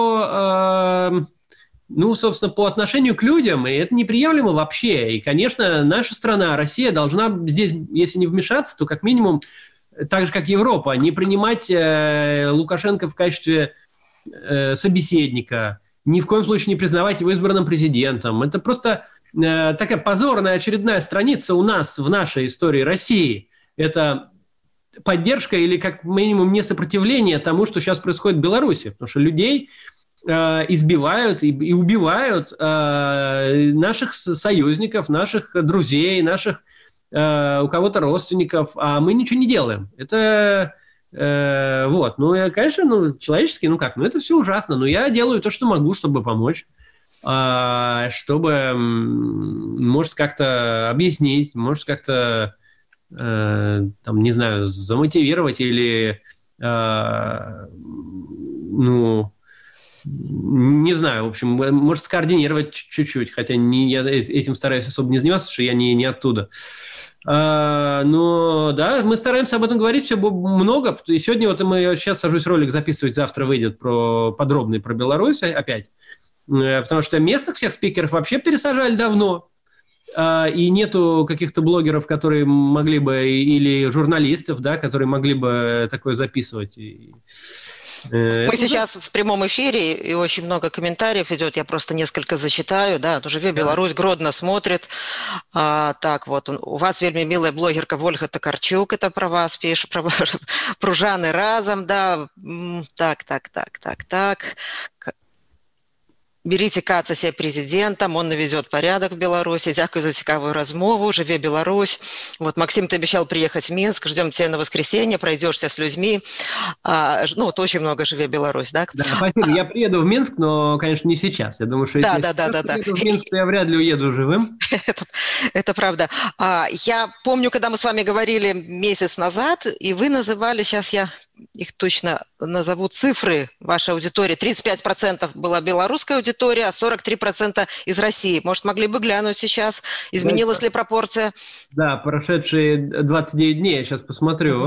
по... ну, собственно, по отношению к людям, и это неприемлемо вообще. И, конечно, наша страна, Россия, должна здесь, если не вмешаться, то как минимум, так же, как Европа, не принимать Лукашенко в качестве собеседника, ни в коем случае не признавать его избранным президентом. Это просто такая позорная очередная страница у нас в нашей истории России. Это поддержка или, как минимум, несопротивление тому, что сейчас происходит в Беларуси. Потому что людей... избивают и убивают наших союзников, наших друзей, наших у кого-то родственников, а мы ничего не делаем. Это Вот. Ну, конечно, ну, человечески, ну как, ну это все ужасно, но я делаю то, что могу, чтобы помочь, чтобы, может, как-то объяснить, может, как-то, там, не знаю, замотивировать или, ну, не знаю, в общем, может, скоординировать чуть-чуть, хотя я этим стараюсь особо не заниматься, потому что я не оттуда. Но да, мы стараемся об этом говорить все много. И сегодня вот я сейчас сажусь ролик записывать, завтра выйдет подробный про Беларусь опять. Потому что местных всех спикеров вообще пересажали давно. И нету каких-то блогеров, которые могли бы, или журналистов, да, которые могли бы такое записывать. Мы сейчас в прямом эфире, и очень много комментариев идет, я просто несколько зачитаю, да, «Живе Беларусь», Гродно смотрит, так, вот, у вас вельми милая блогерка Вольга Токарчук, это про вас пишет, про Жаны разом, да, так, берите Каца себе президентом, он наведет порядок в Беларуси. Дякую за цікавую размову. Живе Беларусь. Вот, Максим, ты обещал приехать в Минск. Ждем тебя на воскресенье. Пройдешься с людьми. Ну, вот очень много «Живе Беларусь», да? Да, спасибо. Я приеду в Минск, но, конечно, не сейчас. Я думаю, что если я приеду в Минск, то я вряд ли уеду живым. Это правда. Я помню, когда мы с вами говорили месяц назад, и вы называли, сейчас я их точно назову, цифры вашей аудитории. 35% была белорусская аудитория, а 43% из России. Может, могли бы глянуть сейчас, изменилась ли пропорция? Да, прошедшие 29 дней, я сейчас посмотрю.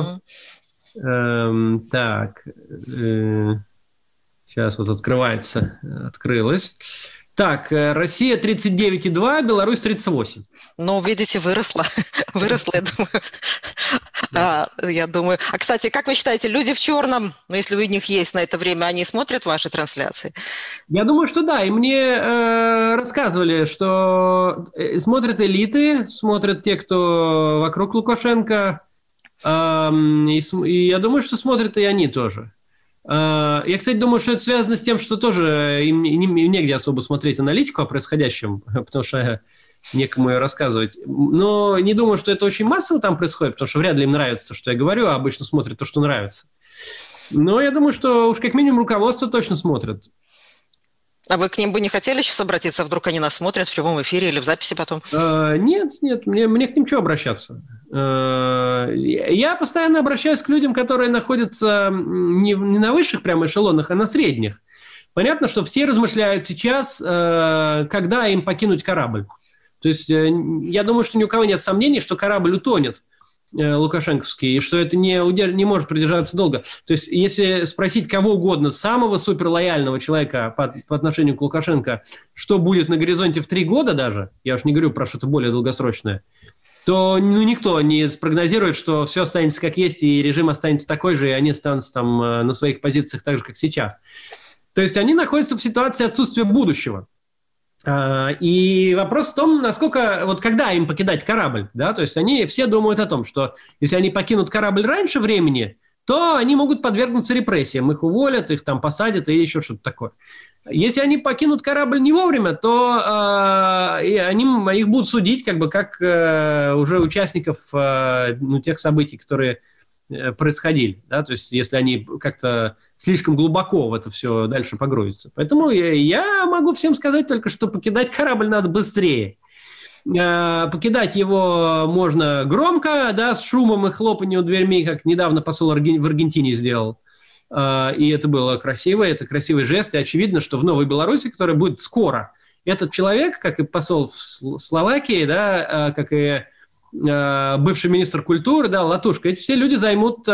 Так, сейчас вот открылось. Так, Россия 39,2, Беларусь 38. Ну, видите, выросла, я думаю. Я думаю. А, кстати, как вы считаете, люди в черном, ну, если у них есть на это время, они смотрят ваши трансляции? Я думаю, что да. И мне рассказывали, что смотрят элиты, смотрят те, кто вокруг Лукашенко. И я думаю, что смотрят и они тоже. Я, кстати, думаю, что это связано с тем, что тоже им негде особо смотреть аналитику о происходящем, потому что некому ее рассказывать. Но не думаю, что это очень массово там происходит, потому что вряд ли им нравится то, что я говорю, а обычно смотрят то, что нравится. Но я думаю, что уж как минимум руководство точно смотрит. А вы к ним бы не хотели сейчас обратиться? Вдруг они нас смотрят в прямом эфире или в записи потом? Нет, мне к ним что обращаться? Я постоянно обращаюсь к людям, которые находятся не на высших прямо эшелонах, а на средних. Понятно, что все размышляют сейчас, когда им покинуть корабль. То есть я думаю, что ни у кого нет сомнений, что корабль утонет, лукашенковский, и что это не может продержаться долго. То есть если спросить кого угодно, самого суперлояльного человека по отношению к Лукашенко, что будет на горизонте в 3 года даже, я уж не говорю про что-то более долгосрочное, то никто не спрогнозирует, что все останется как есть, и режим останется такой же, и они останутся там на своих позициях так же, как сейчас. То есть они находятся в ситуации отсутствия будущего. И вопрос в том, насколько, вот когда им покидать корабль, да, то есть они все думают о том, что если они покинут корабль раньше времени, то они могут подвергнуться репрессиям, их уволят, их там посадят и еще что-то такое. Если они покинут корабль не вовремя, то их будут судить как уже участников тех событий, которые происходили, да, то есть если они как-то слишком глубоко в это все дальше погрузятся. Поэтому я могу всем сказать только, что покидать корабль надо быстрее. Покидать его можно громко, да, с шумом и хлопаньем дверьми, как недавно посол в Аргентине сделал. И это было красиво, это красивый жест, и очевидно, что в Новой Беларуси, которая будет скоро, этот человек, как и посол в Словакии, да, как и бывший министр культуры, да, Латушко, эти все люди займут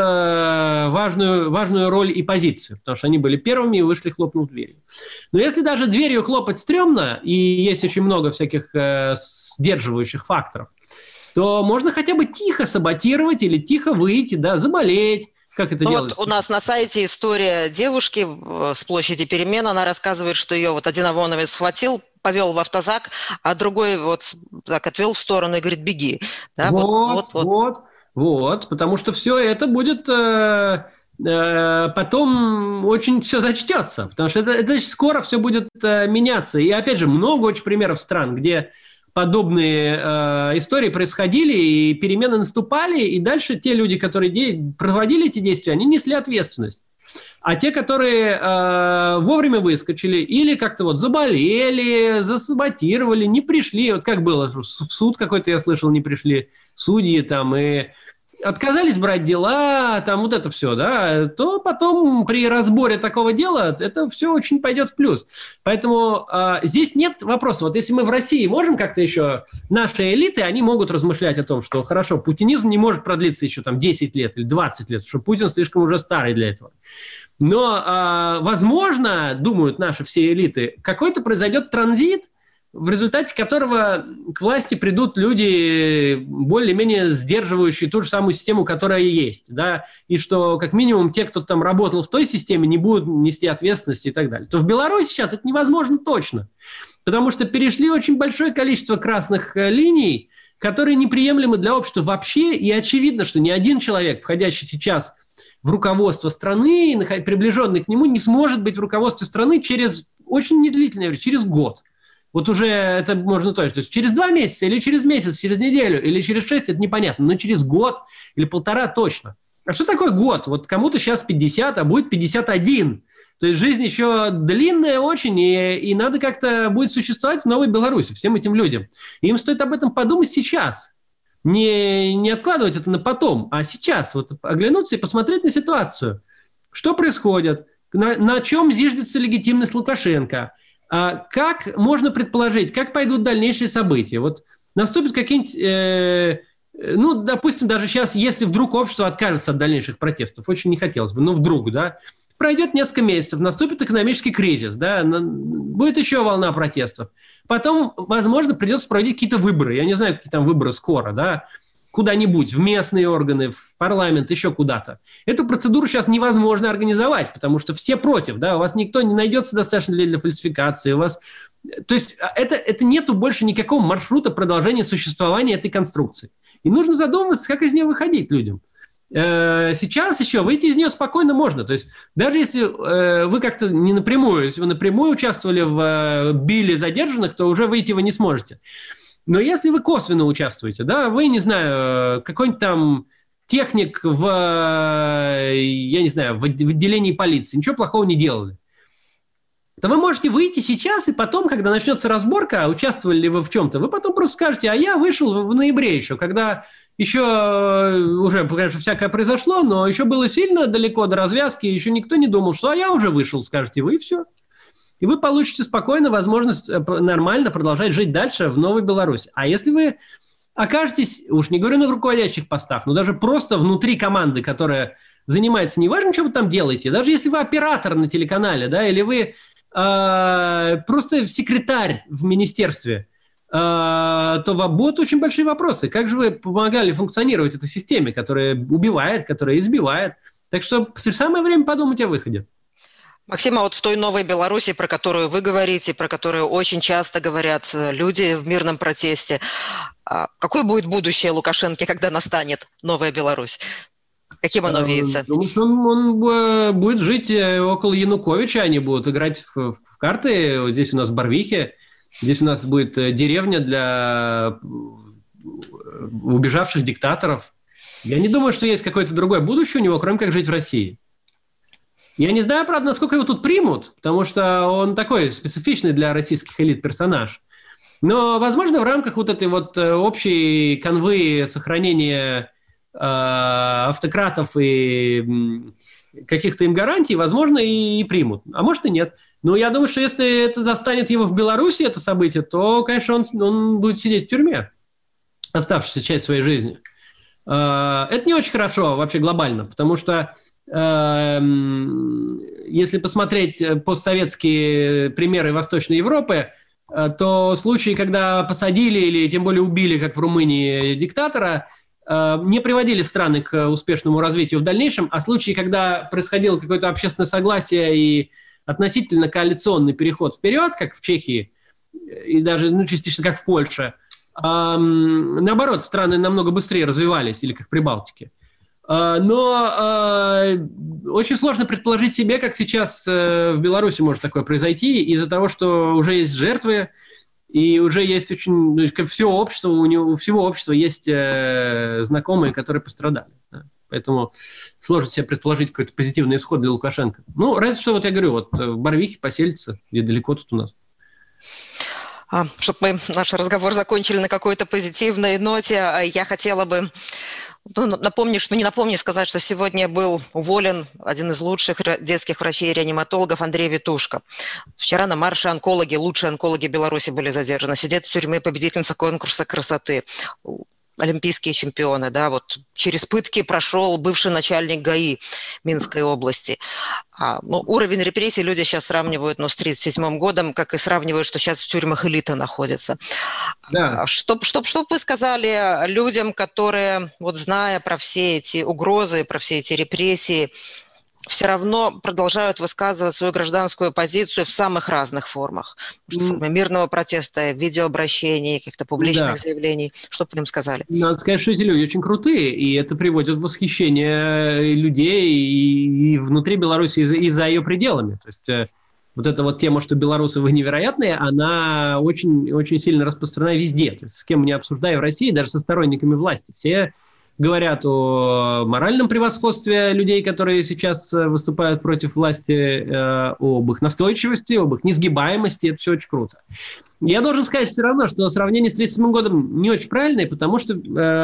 важную роль и позицию, потому что они были первыми и вышли, хлопнув дверью. Но если даже дверью хлопать стрёмно, и есть очень много всяких сдерживающих факторов, то можно хотя бы тихо саботировать или тихо выйти, да, заболеть. Как это делается? Вот у нас на сайте история девушки с площади Перемен, она рассказывает, что ее вот один ОМОНовец схватил, повел в автозак, а другой вот так отвел в сторону и говорит, беги. Да, вот, потому что все это будет потом очень все зачтется, потому что это скоро все будет меняться. И опять же, много очень примеров стран, где подобные истории происходили, и перемены наступали, и дальше те люди, которые проводили эти действия, они несли ответственность. А те, которые вовремя выскочили или как-то вот заболели, засаботировали, не пришли, вот как было, в суд какой-то, я слышал, не пришли судьи там, и отказались брать дела, там вот это все, да, то потом при разборе такого дела это все очень пойдет в плюс. Поэтому здесь нет вопроса. Вот если мы в России можем как-то еще, наши элиты, они могут размышлять о том, что хорошо, путинизм не может продлиться еще там 10 лет или 20 лет, что Путин слишком уже старый для этого. Но, возможно, думают наши все элиты, какой-то произойдет транзит, в результате которого к власти придут люди, более-менее сдерживающие ту же самую систему, которая и есть, да, и что, как минимум, те, кто там работал в той системе, не будут нести ответственности и так далее. То в Беларуси сейчас это невозможно точно, потому что перешли очень большое количество красных линий, которые неприемлемы для общества вообще, и очевидно, что ни один человек, входящий сейчас в руководство страны, приближенный к нему, не сможет быть в руководстве страны через очень недлительное время, через год. Вот уже это можно точно. То есть через 2 месяца, или через месяц, через неделю, или через 6, это непонятно. Но через год или 1,5 точно. А что такое год? Вот кому-то сейчас 50, а будет 51. То есть жизнь еще длинная очень, и надо как-то будет существовать в Новой Беларуси всем этим людям. И им стоит об этом подумать сейчас. Не откладывать это на потом, а сейчас. Вот оглянуться и посмотреть на ситуацию. Что происходит? На чем зиждется легитимность Лукашенко? Как можно предположить, как пойдут дальнейшие события? Вот наступят какие-нибудь, допустим, даже сейчас, если вдруг общество откажется от дальнейших протестов, очень не хотелось бы, но вдруг, да, пройдет несколько месяцев, наступит экономический кризис, да, будет еще волна протестов. Потом, возможно, придется проводить какие-то выборы. Я не знаю, какие там выборы скоро, да, куда-нибудь, в местные органы, в парламент, еще куда-то. Эту процедуру сейчас невозможно организовать, потому что все против, да, у вас никто не найдется достаточно для фальсификации, у вас... То есть это нету больше никакого маршрута продолжения существования этой конструкции. И нужно задумываться, как из нее выходить людям. Сейчас еще выйти из нее спокойно можно. То есть даже если вы как-то не напрямую, если вы напрямую участвовали в биле задержанных, то уже выйти вы не сможете. Но если вы косвенно участвуете, да, вы, не знаю, какой-нибудь там техник в отделении полиции, ничего плохого не делали, то вы можете выйти сейчас, и потом, когда начнется разборка, участвовали ли вы в чем-то, вы потом просто скажете, а я вышел в ноябре еще, когда еще уже, конечно, всякое произошло, но еще было сильно далеко до развязки, еще никто не думал, что я уже вышел, скажете вы, и все. И вы получите спокойно возможность нормально продолжать жить дальше в Новой Беларуси. А если вы окажетесь, уж не говорю на руководящих постах, но даже просто внутри команды, которая занимается, неважно, что вы там делаете, даже если вы оператор на телеканале, да, или вы просто секретарь в министерстве, то вам будут очень большие вопросы. Как же вы помогали функционировать этой системе, которая убивает, которая избивает? Так что самое время подумать о выходе. Максим, а вот в той Новой Беларуси, про которую вы говорите, про которую очень часто говорят люди в мирном протесте, какое будет будущее Лукашенко, когда настанет Новая Беларусь? Каким оно видится? Думаю, что он будет жить около Януковича, они будут играть в карты. Вот здесь у нас Барвихи, здесь у нас будет деревня для убежавших диктаторов. Я не думаю, что есть какое-то другое будущее у него, кроме как жить в России. Я не знаю, правда, насколько его тут примут, потому что он такой специфичный для российских элит персонаж. Но, возможно, в рамках вот этой вот общей канвы сохранения автократов и каких-то им гарантий, возможно, и примут. А может и нет. Но я думаю, что если это застанет его в Беларуси, это событие, то, конечно, он будет сидеть в тюрьме оставшуюся часть своей жизни. Это не очень хорошо вообще глобально, потому что если посмотреть постсоветские примеры Восточной Европы, то случаи, когда посадили или тем более убили, как в Румынии, диктатора, не приводили страны к успешному развитию в дальнейшем, а случаи, когда происходило какое-то общественное согласие и относительно коалиционный переход вперед, как в Чехии, и даже частично как в Польше, наоборот, страны намного быстрее развивались, или как в Прибалтике. Но очень сложно предположить себе, как сейчас в Беларуси может такое произойти, из-за того, что уже есть жертвы, И уже есть всего общества есть знакомые, которые пострадали. Да. Поэтому сложно себе предположить какой-то позитивный исход для Лукашенко. Ну, разве что, вот я говорю, в Барвихе поселится, где далеко тут у нас. Чтобы мы наш разговор закончили на какой-то позитивной ноте, я хотела бы сказать, что сегодня был уволен один из лучших детских врачей и реаниматологов Андрей Витушко. Вчера на марше онкологи, лучшие онкологи Беларуси были задержаны. Сидит в тюрьме победительница конкурса красоты. Олимпийские чемпионы, да, вот через пытки прошел бывший начальник ГАИ Минской области. Уровень репрессий люди сейчас сравнивают, с 1937 годом, как и сравнивают, что сейчас в тюрьмах элита находится. Да. Что вы сказали людям, которые, вот зная про все эти угрозы, про все эти репрессии, все равно продолжают высказывать свою гражданскую позицию в самых разных формах? В форме мирного протеста, видеообращений, каких-то публичных заявлений. Что бы им сказали? Надо сказать, что эти люди очень крутые, и это приводит в восхищение людей и внутри Беларуси, и за ее пределами. То есть вот эта вот тема, что белорусы вы невероятные, она очень, очень сильно распространена везде. То есть с кем мы не обсуждаем в России, даже со сторонниками власти. Все говорят о моральном превосходстве людей, которые сейчас выступают против власти, об их настойчивости, об их несгибаемости. Это все очень круто. Я должен сказать все равно, что сравнение с 1937 годом не очень правильное, потому что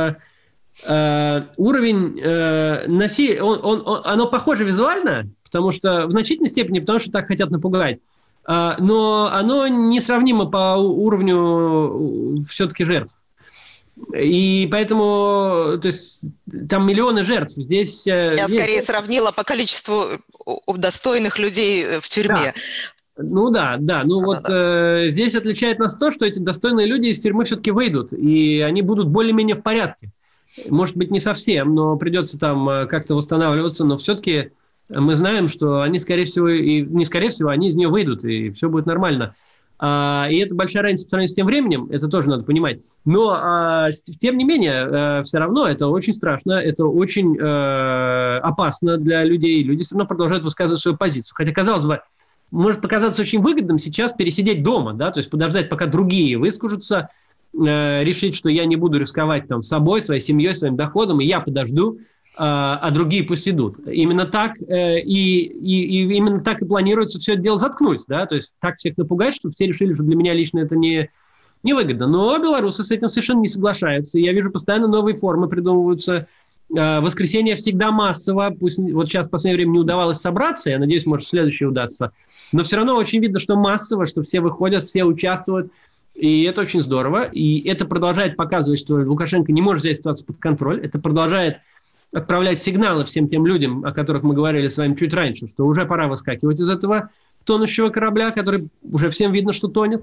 уровень насилия, оно похоже визуально, потому что в значительной степени, потому что так хотят напугать, но оно несравнимо по уровню все-таки жертв. И поэтому, то есть, там миллионы жертв. Здесь я скорее сравнила по количеству достойных людей в тюрьме. Да. Здесь отличает нас то, что эти достойные люди из тюрьмы все-таки выйдут, и они будут более-менее в порядке. Может быть, не совсем, но придется там как-то восстанавливаться, но все-таки мы знаем, что они, скорее всего, и не скорее всего, они из нее выйдут, и все будет нормально. И это большая разница по сравнению с тем временем, это тоже надо понимать. Но, тем не менее, все равно это очень страшно, это очень опасно для людей. Люди все равно продолжают высказывать свою позицию. Хотя, казалось бы, может показаться очень выгодным сейчас пересидеть дома, да, то есть подождать, пока другие выскажутся, решить, что я не буду рисковать там собой, своей семьей, своим доходом, и я подожду, а другие пусть идут. Именно так именно так и планируется все это дело заткнуть, да, то есть так всех напугать, чтобы все решили, что для меня лично это не выгодно. Но белорусы с этим совершенно не соглашаются. Я вижу, постоянно новые формы придумываются. Воскресенье всегда массово, пусть вот сейчас в последнее время не удавалось собраться, я надеюсь, может, следующее удастся, но все равно очень видно, что массово, что все выходят, все участвуют, и это очень здорово. И это продолжает показывать, что Лукашенко не может взять ситуацию под контроль, это продолжает отправлять сигналы всем тем людям, о которых мы говорили с вами чуть раньше, что уже пора выскакивать из этого тонущего корабля, который уже всем видно, что тонет.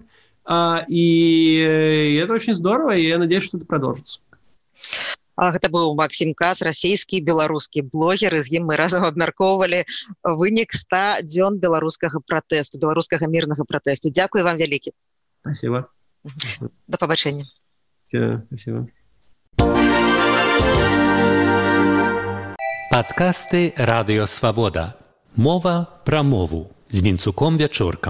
И это очень здорово, и я надеюсь, что это продолжится. Гэта быў Максім Кац, расійскі беларускі блогер, і з ім мы разам абмяркоўвалі вынік 100 дзён беларускага пратэсту, беларускага мірнага пратэсту. Дзякуй вам вялікі. Спасибо. До пабачэння. Спасибо. Падкасты Радыё Свабода. Мова пра мову з Вінцуком Вячоркам.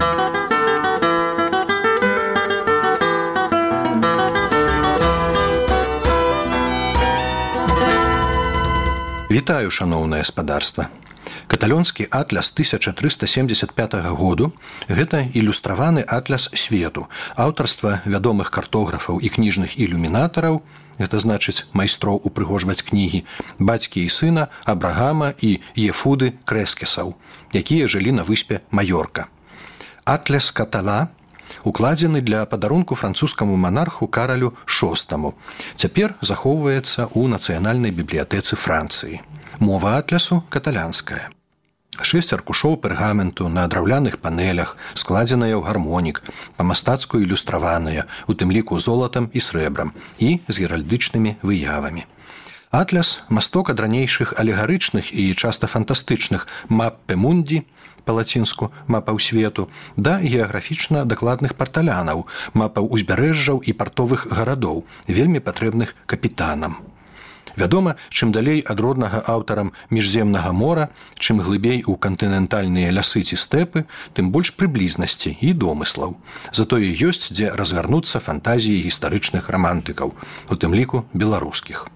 Вітаю, шаноўнае спадарства. Каталонскі атлас 1375 году – гэта ілюстраваны атлас свету, аўтарства вядомых картографаў і кніжных ілюмінатараў, гэта значыць майстроў упрыгожваць кнігі, бацькі і сына Абрагама і Ефуды Крэскесаў, якія жылі на выспе Маёрка. Атлас Катала укладзены для падарунку французскаму манарху Каралю VI. Цяпер захоўваецца ў Нацыянальнай бібліятэцы Францыі. Мова атласу каталянская. 6 аркушоў пергаменту на драўляных панелях, складзеныя ў гармонік, па-мастацку ілюстраваныя, у тым ліку золатам і срэбрам, і з геральдычнымі выявамі. Атлас – масток ад ранейшых алегарычных і часта фантастычных «маппе мунді», па-лацінску «мапаў свету», да геаграфічна дакладных парталянаў, мапаў узбярэжжаў і партовых гарадоў, вельмі патрэбных капітанам. Вядома, чым далей ад роднага аўтарам міжземнага мора, чым глыбей у кантынентальныя лясы ці стэпы, тым больш прыблізнасці і домыслаў. Затое ёсць, дзе разгарнуцца фантазіі гістарычных рамантыкаў, у тым ліку беларускіх.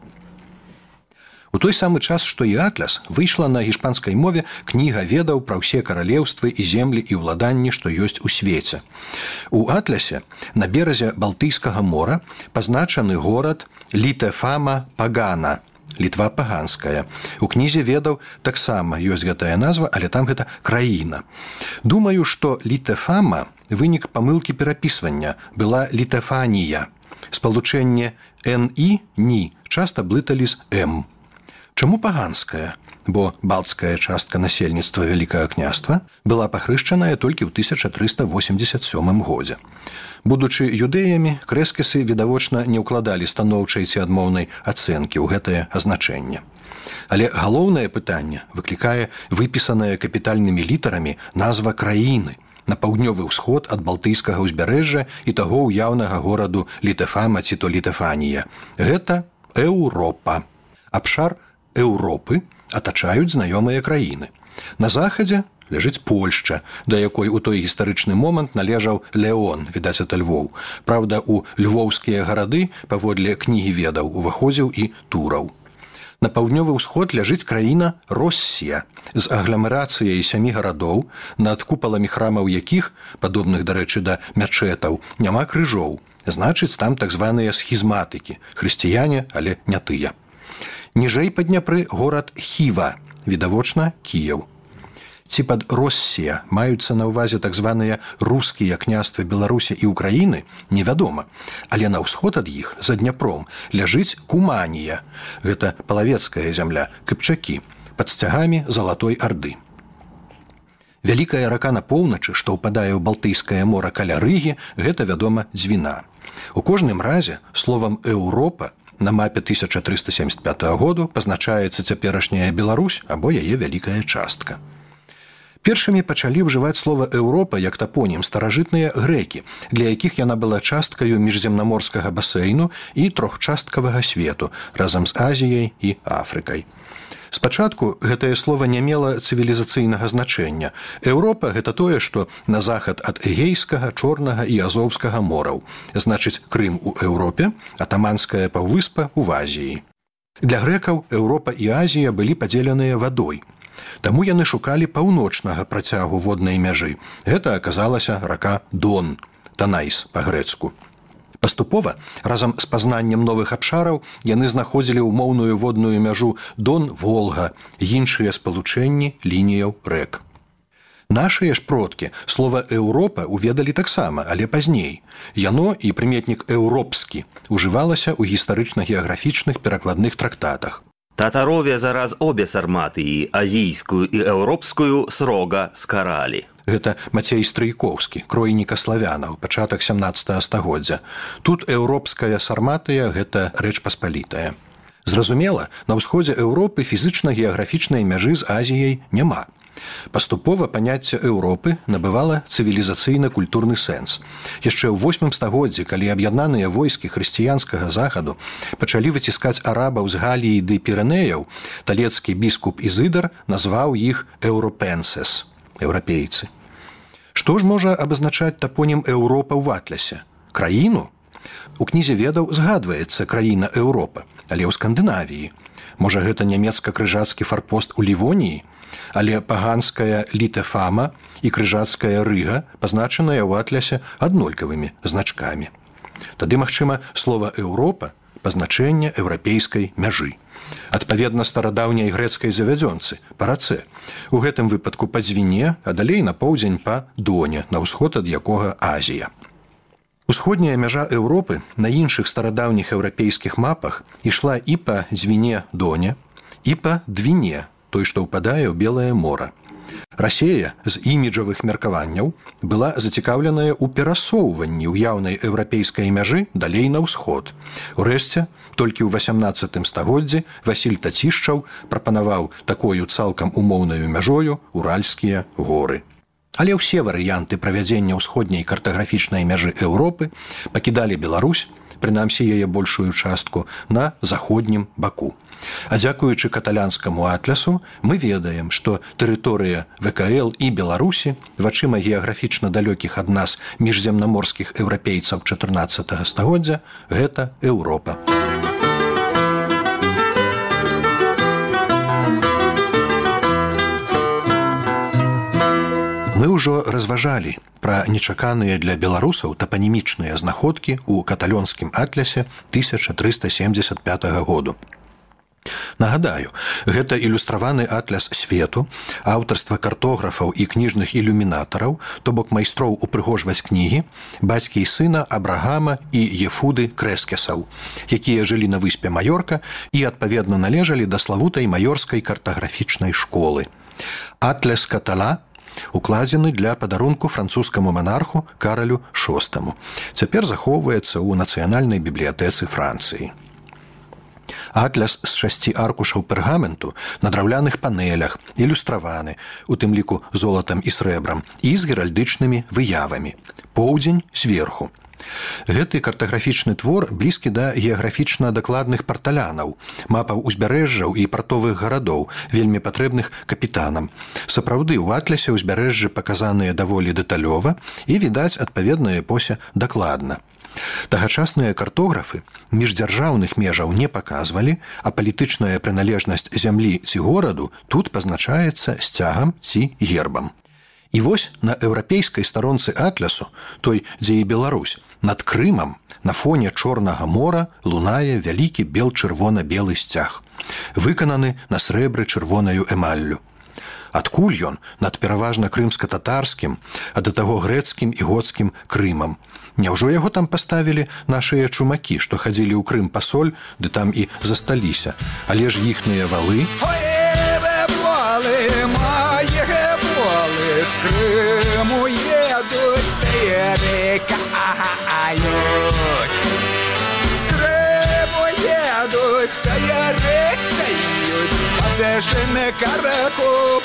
У той самы час, што і «Атляс», выйшла на гішпанскай мове кніга ведаў пра ўсе каралеўствы і землі і ўладанні, што ёсць у свеце. У «Атлясе» на беразе Балтыйскага мора пазначаны горад Літефама Пагана, Літва паганская. У кнізе ведаў таксама ёсць гэтая назва, але там гэта краіна. Думаю, што Літефама – вынік памылкі перапісвання, была Літефанія. Спалучэнне «н» «ні» часта блыталі з «м». Чаму паганская? Бо балтская частка насельніцтва Вялікага княства была пахрышчаная толькі ў 1387 годзе. Будучы юдэямі, крэскісы відавочна не ўкладалі станоўчай ці адмоўнай ацэнкі ў гэтае азначэнне. Але галоўнае пытанне выклікае выпісаная капітальнымі літарамі назва краіны на паўднёвы ўсход ад Балтыйскага ўзбярэжжа і таго ўяўнага гораду Літефама ці то Літефанія. Гэта Еўропа. Абшар Еўропы атачаюць знаёмыя краіны. На захадзе ляжыць Польшча, да якой у той гістарычны момант належаў Леон, відаць, ад Львоў. Праўда, у львоўскія гарады, паводле кнігі ведаў, уваходзіў і Тураў. На паўднёвы ўсход ляжыць краіна Россія з агламерацыяй 7 гарадоў, над купаламі храмаў якіх, падобных, дарэчы, да мячэтаў, няма крыжоў. Значыць, там так званыя схізматыкі, хрысціяне, але не тыя. Ніжэй па Дняпры горад Хіва, відавочна Кіеў. Ці пад Россія маюцца на ўвазе так званыя рускія княствы Беларусі і Украіны, невядома. Але на ўсход ад іх, за Дняпром, ляжыць Куманія. Гэта палавецкая зямля, Кыпчакі, пад сцягамі Залатой Арды. Вялікая рака на поўначы, што ўпадае ў Балтыйскае мора каля Рыгі, гэта, вядома, Дзвіна. У кожным разе словам «Еўропа» на мапе 1375 году пазначаецца цяперашняя Беларусь або яе вялікая частка. Першымі пачалі ўжываць слова «Еўропа» як тапонім старажытныя грэкі, для якіх яна была часткаю міжземнаморскага басейну і трохчасткавага свету разам з Азіяй і Афрыкай. Спачатку гэтае слова не мела цывілізацыйнага значэння. Еўропа – гэта тое, што на захад ад Эгейскага, Чорнага і Азоўскага мораў. Значыць, Крым у Еўропе, атаманская паўвыспа ў Азіі. Для грэкаў Еўропа і Азія былі падзеленыя вадой. Таму яны шукалі паўночнага працягу воднай мяжы. Гэта аказалася рака Дон, Танайс па-грэцку. Паступова, разам з пазнаннем новых абшараў, яны знаходзілі ўмоўную водную мяжу Дон-Волга, іншыя спалучэнні лініяў рэк. Нашыя ж продкі слова «Еўропа» уведалі таксама, але пазней. Яно і прыметнік «еўропскі» ужывалася ў гістарычна-геаграфічных перакладных трактатах. Татарове зараз обе сарматыі, азійскую і еўропскую, срога скаралі. Гэта Мацей Стрыйкоўскі, кройніка славянаў, пачатак 17 стагоддзя. Тут еўропская сарматыя – гэта рэч паспалітая. Зразумела, на ўсходзе Еўропы фізычна-геаграфічнай мяжы з Азіяй няма. Паступова паняцце Еўропы набывала цывілізацыйна-культурны сэнс. Яшчэ ў 8 стагоддзі, калі аб'яднаныя войскі хрысціянскага захаду пачалі выціскаць арабаў з Галіі ды Пірэнеяў, талецкі біскуп Ізыдар назваў іх «еўропенсес» – еўрапейцы. Што ж можа абазначаць тапонім Еўропа ў Атлясе? Краіну? У кнізе ведаў згадваецца краіна Еўропа, але ў Скандынавіі. Можа, гэта нямецка-крыжацкі фарпост у Лівоніі? Але паганская Літефама і крыжацкая Рыга пазначаныя ў Атлясе аднолькавымі значкамі. Тады, магчыма, слова «Еўропа» – пазначэнне еўрапейскай мяжы. Адпаведна старадаўняй грэцкай завядзёнцы, па рацэ. У гэтым выпадку па Дзвіне, а далей на поўдзень па Доне, на ўсход ад якога Азія. Усходняя мяжа Еўропы на іншых старадаўніх еўрапейскіх мапах ішла і па Дзвіне-Доне, і па Двіне, той, што ўпадае ў Белае мора. Расія з іміджавых меркаванняў была зацікаўленая ў перасоўванні ўяўнай еўрапейскай мяжы далей на ўсход. Урэшце, толькі ў 18 стагоддзі Васіль Тацішчаў прапанаваў такою цалкам умоўнаю мяжою Уральскія горы. Але ўсе варыянты правядзення ўсходняй картаграфічнай мяжы Еўропы пакідалі Беларусь, прынамсі яе большую частку, на заходнім баку. А дзякуючы каталянскаму атлясу мы ведаем, што тэрыторыя ВКЛ і Беларусі вачыма геаграфічна далёкіх ад нас міжземнаморскіх еўрапейцаў 14 стагоддзя гэта Еўропа. Мы ўжо разважалі пра нечаканыя для беларусаў тапанімічныя знаходкі ў каталёнскім атлясе 1375 году. Нагадаю, гэта ілюстраваны атляс свету, аўтарства картографаў і кніжных ілюмінатараў, то бок майстроў упрыгожваць кнігі, бацькі і сына Абрагама і Ефуды Крэскесаў, якія жылі на выспе Маёрка і адпаведна належалі да славутай маёрскай картаграфічнай школы. Атляс Катала укладзены для падарунку французскаму манарху Каралю VI. Цяпер захоўваецца ў нацыянальнай бібліятэцы Францыі. Атляс з 6 аркушаў пергаменту на драўляных панелях, ілюстраваны, у тым ліку золатам і срэбрам, і з геральдычнымі выявамі. Поўдзень зверху. Гэты картаграфічны твор блізкі да геаграфічна дакладных парталянаў, мапаў узбярэжжаў і партовых гарадоў, вельмі патрэбных капітанам. Сапраўды, у атлясе ўзбярэжжы паказаныя даволі дэталёва і, відаць, адпаведная эпосе дакладна. Тагачасныя картографы міждзяржаўных межаў не паказвалі, а палітычная прыналежнасць зямлі ці гораду тут пазначаецца сцягам ці гербам. І вось на еўрапейскай старонцы атлясу, той, дзе і Беларусь, над Крымам на фоне Чорнага мора лунае вялікі бел-чырвона-белы сцяг, выкананы на срэбры чырвонаю эмаллю. Адкуль ён над пераважна крымска-татарскім, а да таго грэцкім і гоцкім Крымам? Няўжо яго там паставілі нашыя чумакі, што хадзілі ў Крым па соль, ды там і засталіся, але ж іхныя валы... З Криму едуть, стаярикають. З Криму едуть, стаярикають. Подешини караку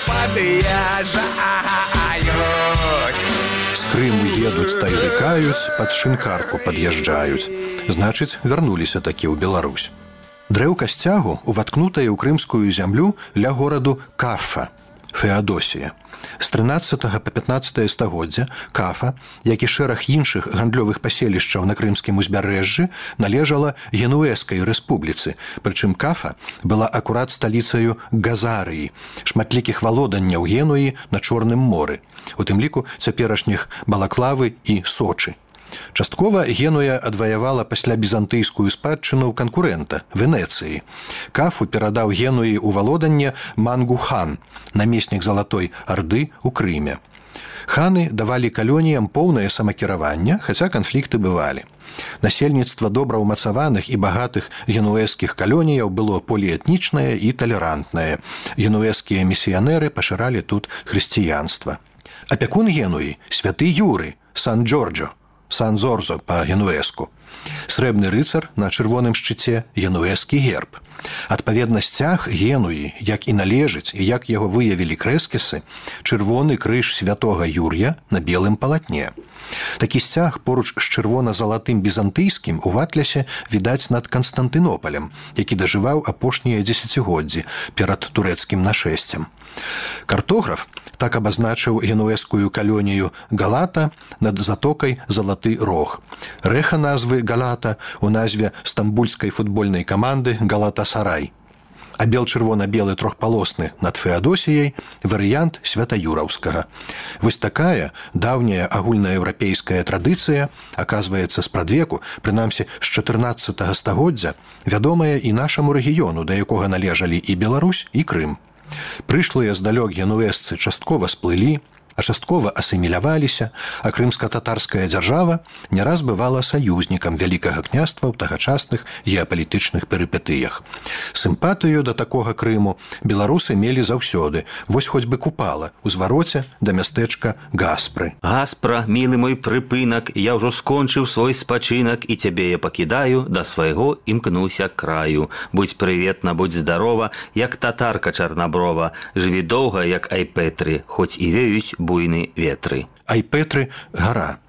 подъезжают. З Крыму едуць, стаярикаюць, пад шинкарку пад'язджаюць. Значыць, вярнуліся такі ў Беларусь. Дрэўка сцягу уваткнутая ў крымскую зямлю ля гораду Кафа, Феадосія. З 13 па 15 стагоддзя Кафа, як і шэраг іншых гандлёвых паселішчаў на крымскім узбярэжжы, належала Генуэзскай рэспубліцы, прычым Кафа была акурат сталіцаю Газарыі, шматлікіх валоданняў Генуі на Чорным моры, у тым ліку цяперашніх Балаклавы і Сочы. Часткова Генуя адваявала пасля бізантыйскую спадчыну канкурэнта Венецыі. Кафу перадаў Генуі ў валоданне Мангу-хан, намеснік Залатой Арды ў Крыме. Ханы давалі калоніям поўнае самакіраванне, хаця канфлікты бывалі. Насельніцтва добра ўмацаваных і багатых генуэзскіх калоніяў было поліэтнічнае і талерантнае. Генуэзскія місіянеры пашыралі тут хрысціянства. Апякун Генуі – святы Юры, Сан-Джорджо, Сан-Зорзо па-генуэзку. Срэбны рыцар на чырвоным шчыце – генуэзскі герб. Адпаведна сцяг Генуі, як і належыць, і як яго выявілі крэскесы, чырвоны крыж святога Юр'я на белым палатне. Такі сцяг поруч з чырвона-залатым бізантыйскім у атлясе відаць над Канстантынопалем, які дажываў апошнія дзесяцігоддзі перад турэцкім нашэсцем. Картограф так абазначыў генуэзскую калонію Галата над затокай Залаты Рог. Рэха назвы Галата у назве стамбульскай футбольнай каманды Галатасарай. А бел-чырвона-белы трохпалосны над Феадосіяй варыянт святаюраўскага. Вось такая даўняя агульнаеўрапейская традыцыя, аказваецца спрадвеку, прынамсі з 14 стагоддзя, вядомая і нашаму рэгіёну, да якога належалі і Беларусь, і Крым. Прышлыя здалёк генуэзцы часткова сплылі, а часткова асіміляваліся, а крымска-татарская дзяржава не раз бывала саюзнікам Вялікага княства ў тагачасных геапалітычных перыпетыях. Сімпатыю да такога Крыму беларусы мелі заўсёды, вось хоць бы Купала, у звароце да мястэчка Гаспры. Гаспра, мілы мой прыпынак, я ўжо скончыў свой спачынак, і цябе я пакідаю, да свайго імкнуся краю. Будь прыветна, будь здарова, як татарка чарнаброва, жыві доўга, як Айпетры, хоць і веюць буйны ветры. Айпетры – гара.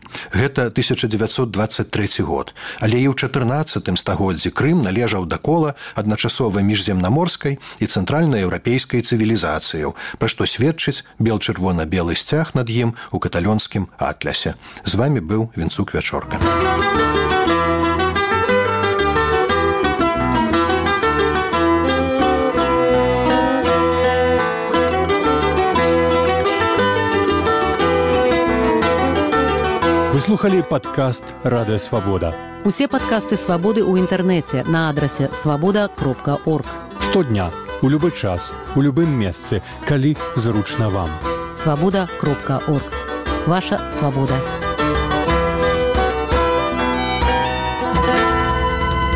Гэта 1923 год, але і ў 14 стагоддзі Крым належаў да кола адначасова міжземнаморскай і цэнтральнаеўрапейскай цывілізацыяў, пра што сведчыць бел-чырвона-белы сцяг над ім у каталонскім атлясе. З вамі быў Вінцук Вячорка. Вы слухали падкаст «Радыё Свабода». Усе падкасты «Свабоды» ў інтэрнэце на адрасе свабода.орг. Штодня, у любы час, у любым месцы, калі зручна вам. Свабода.орг. Ваша свабода.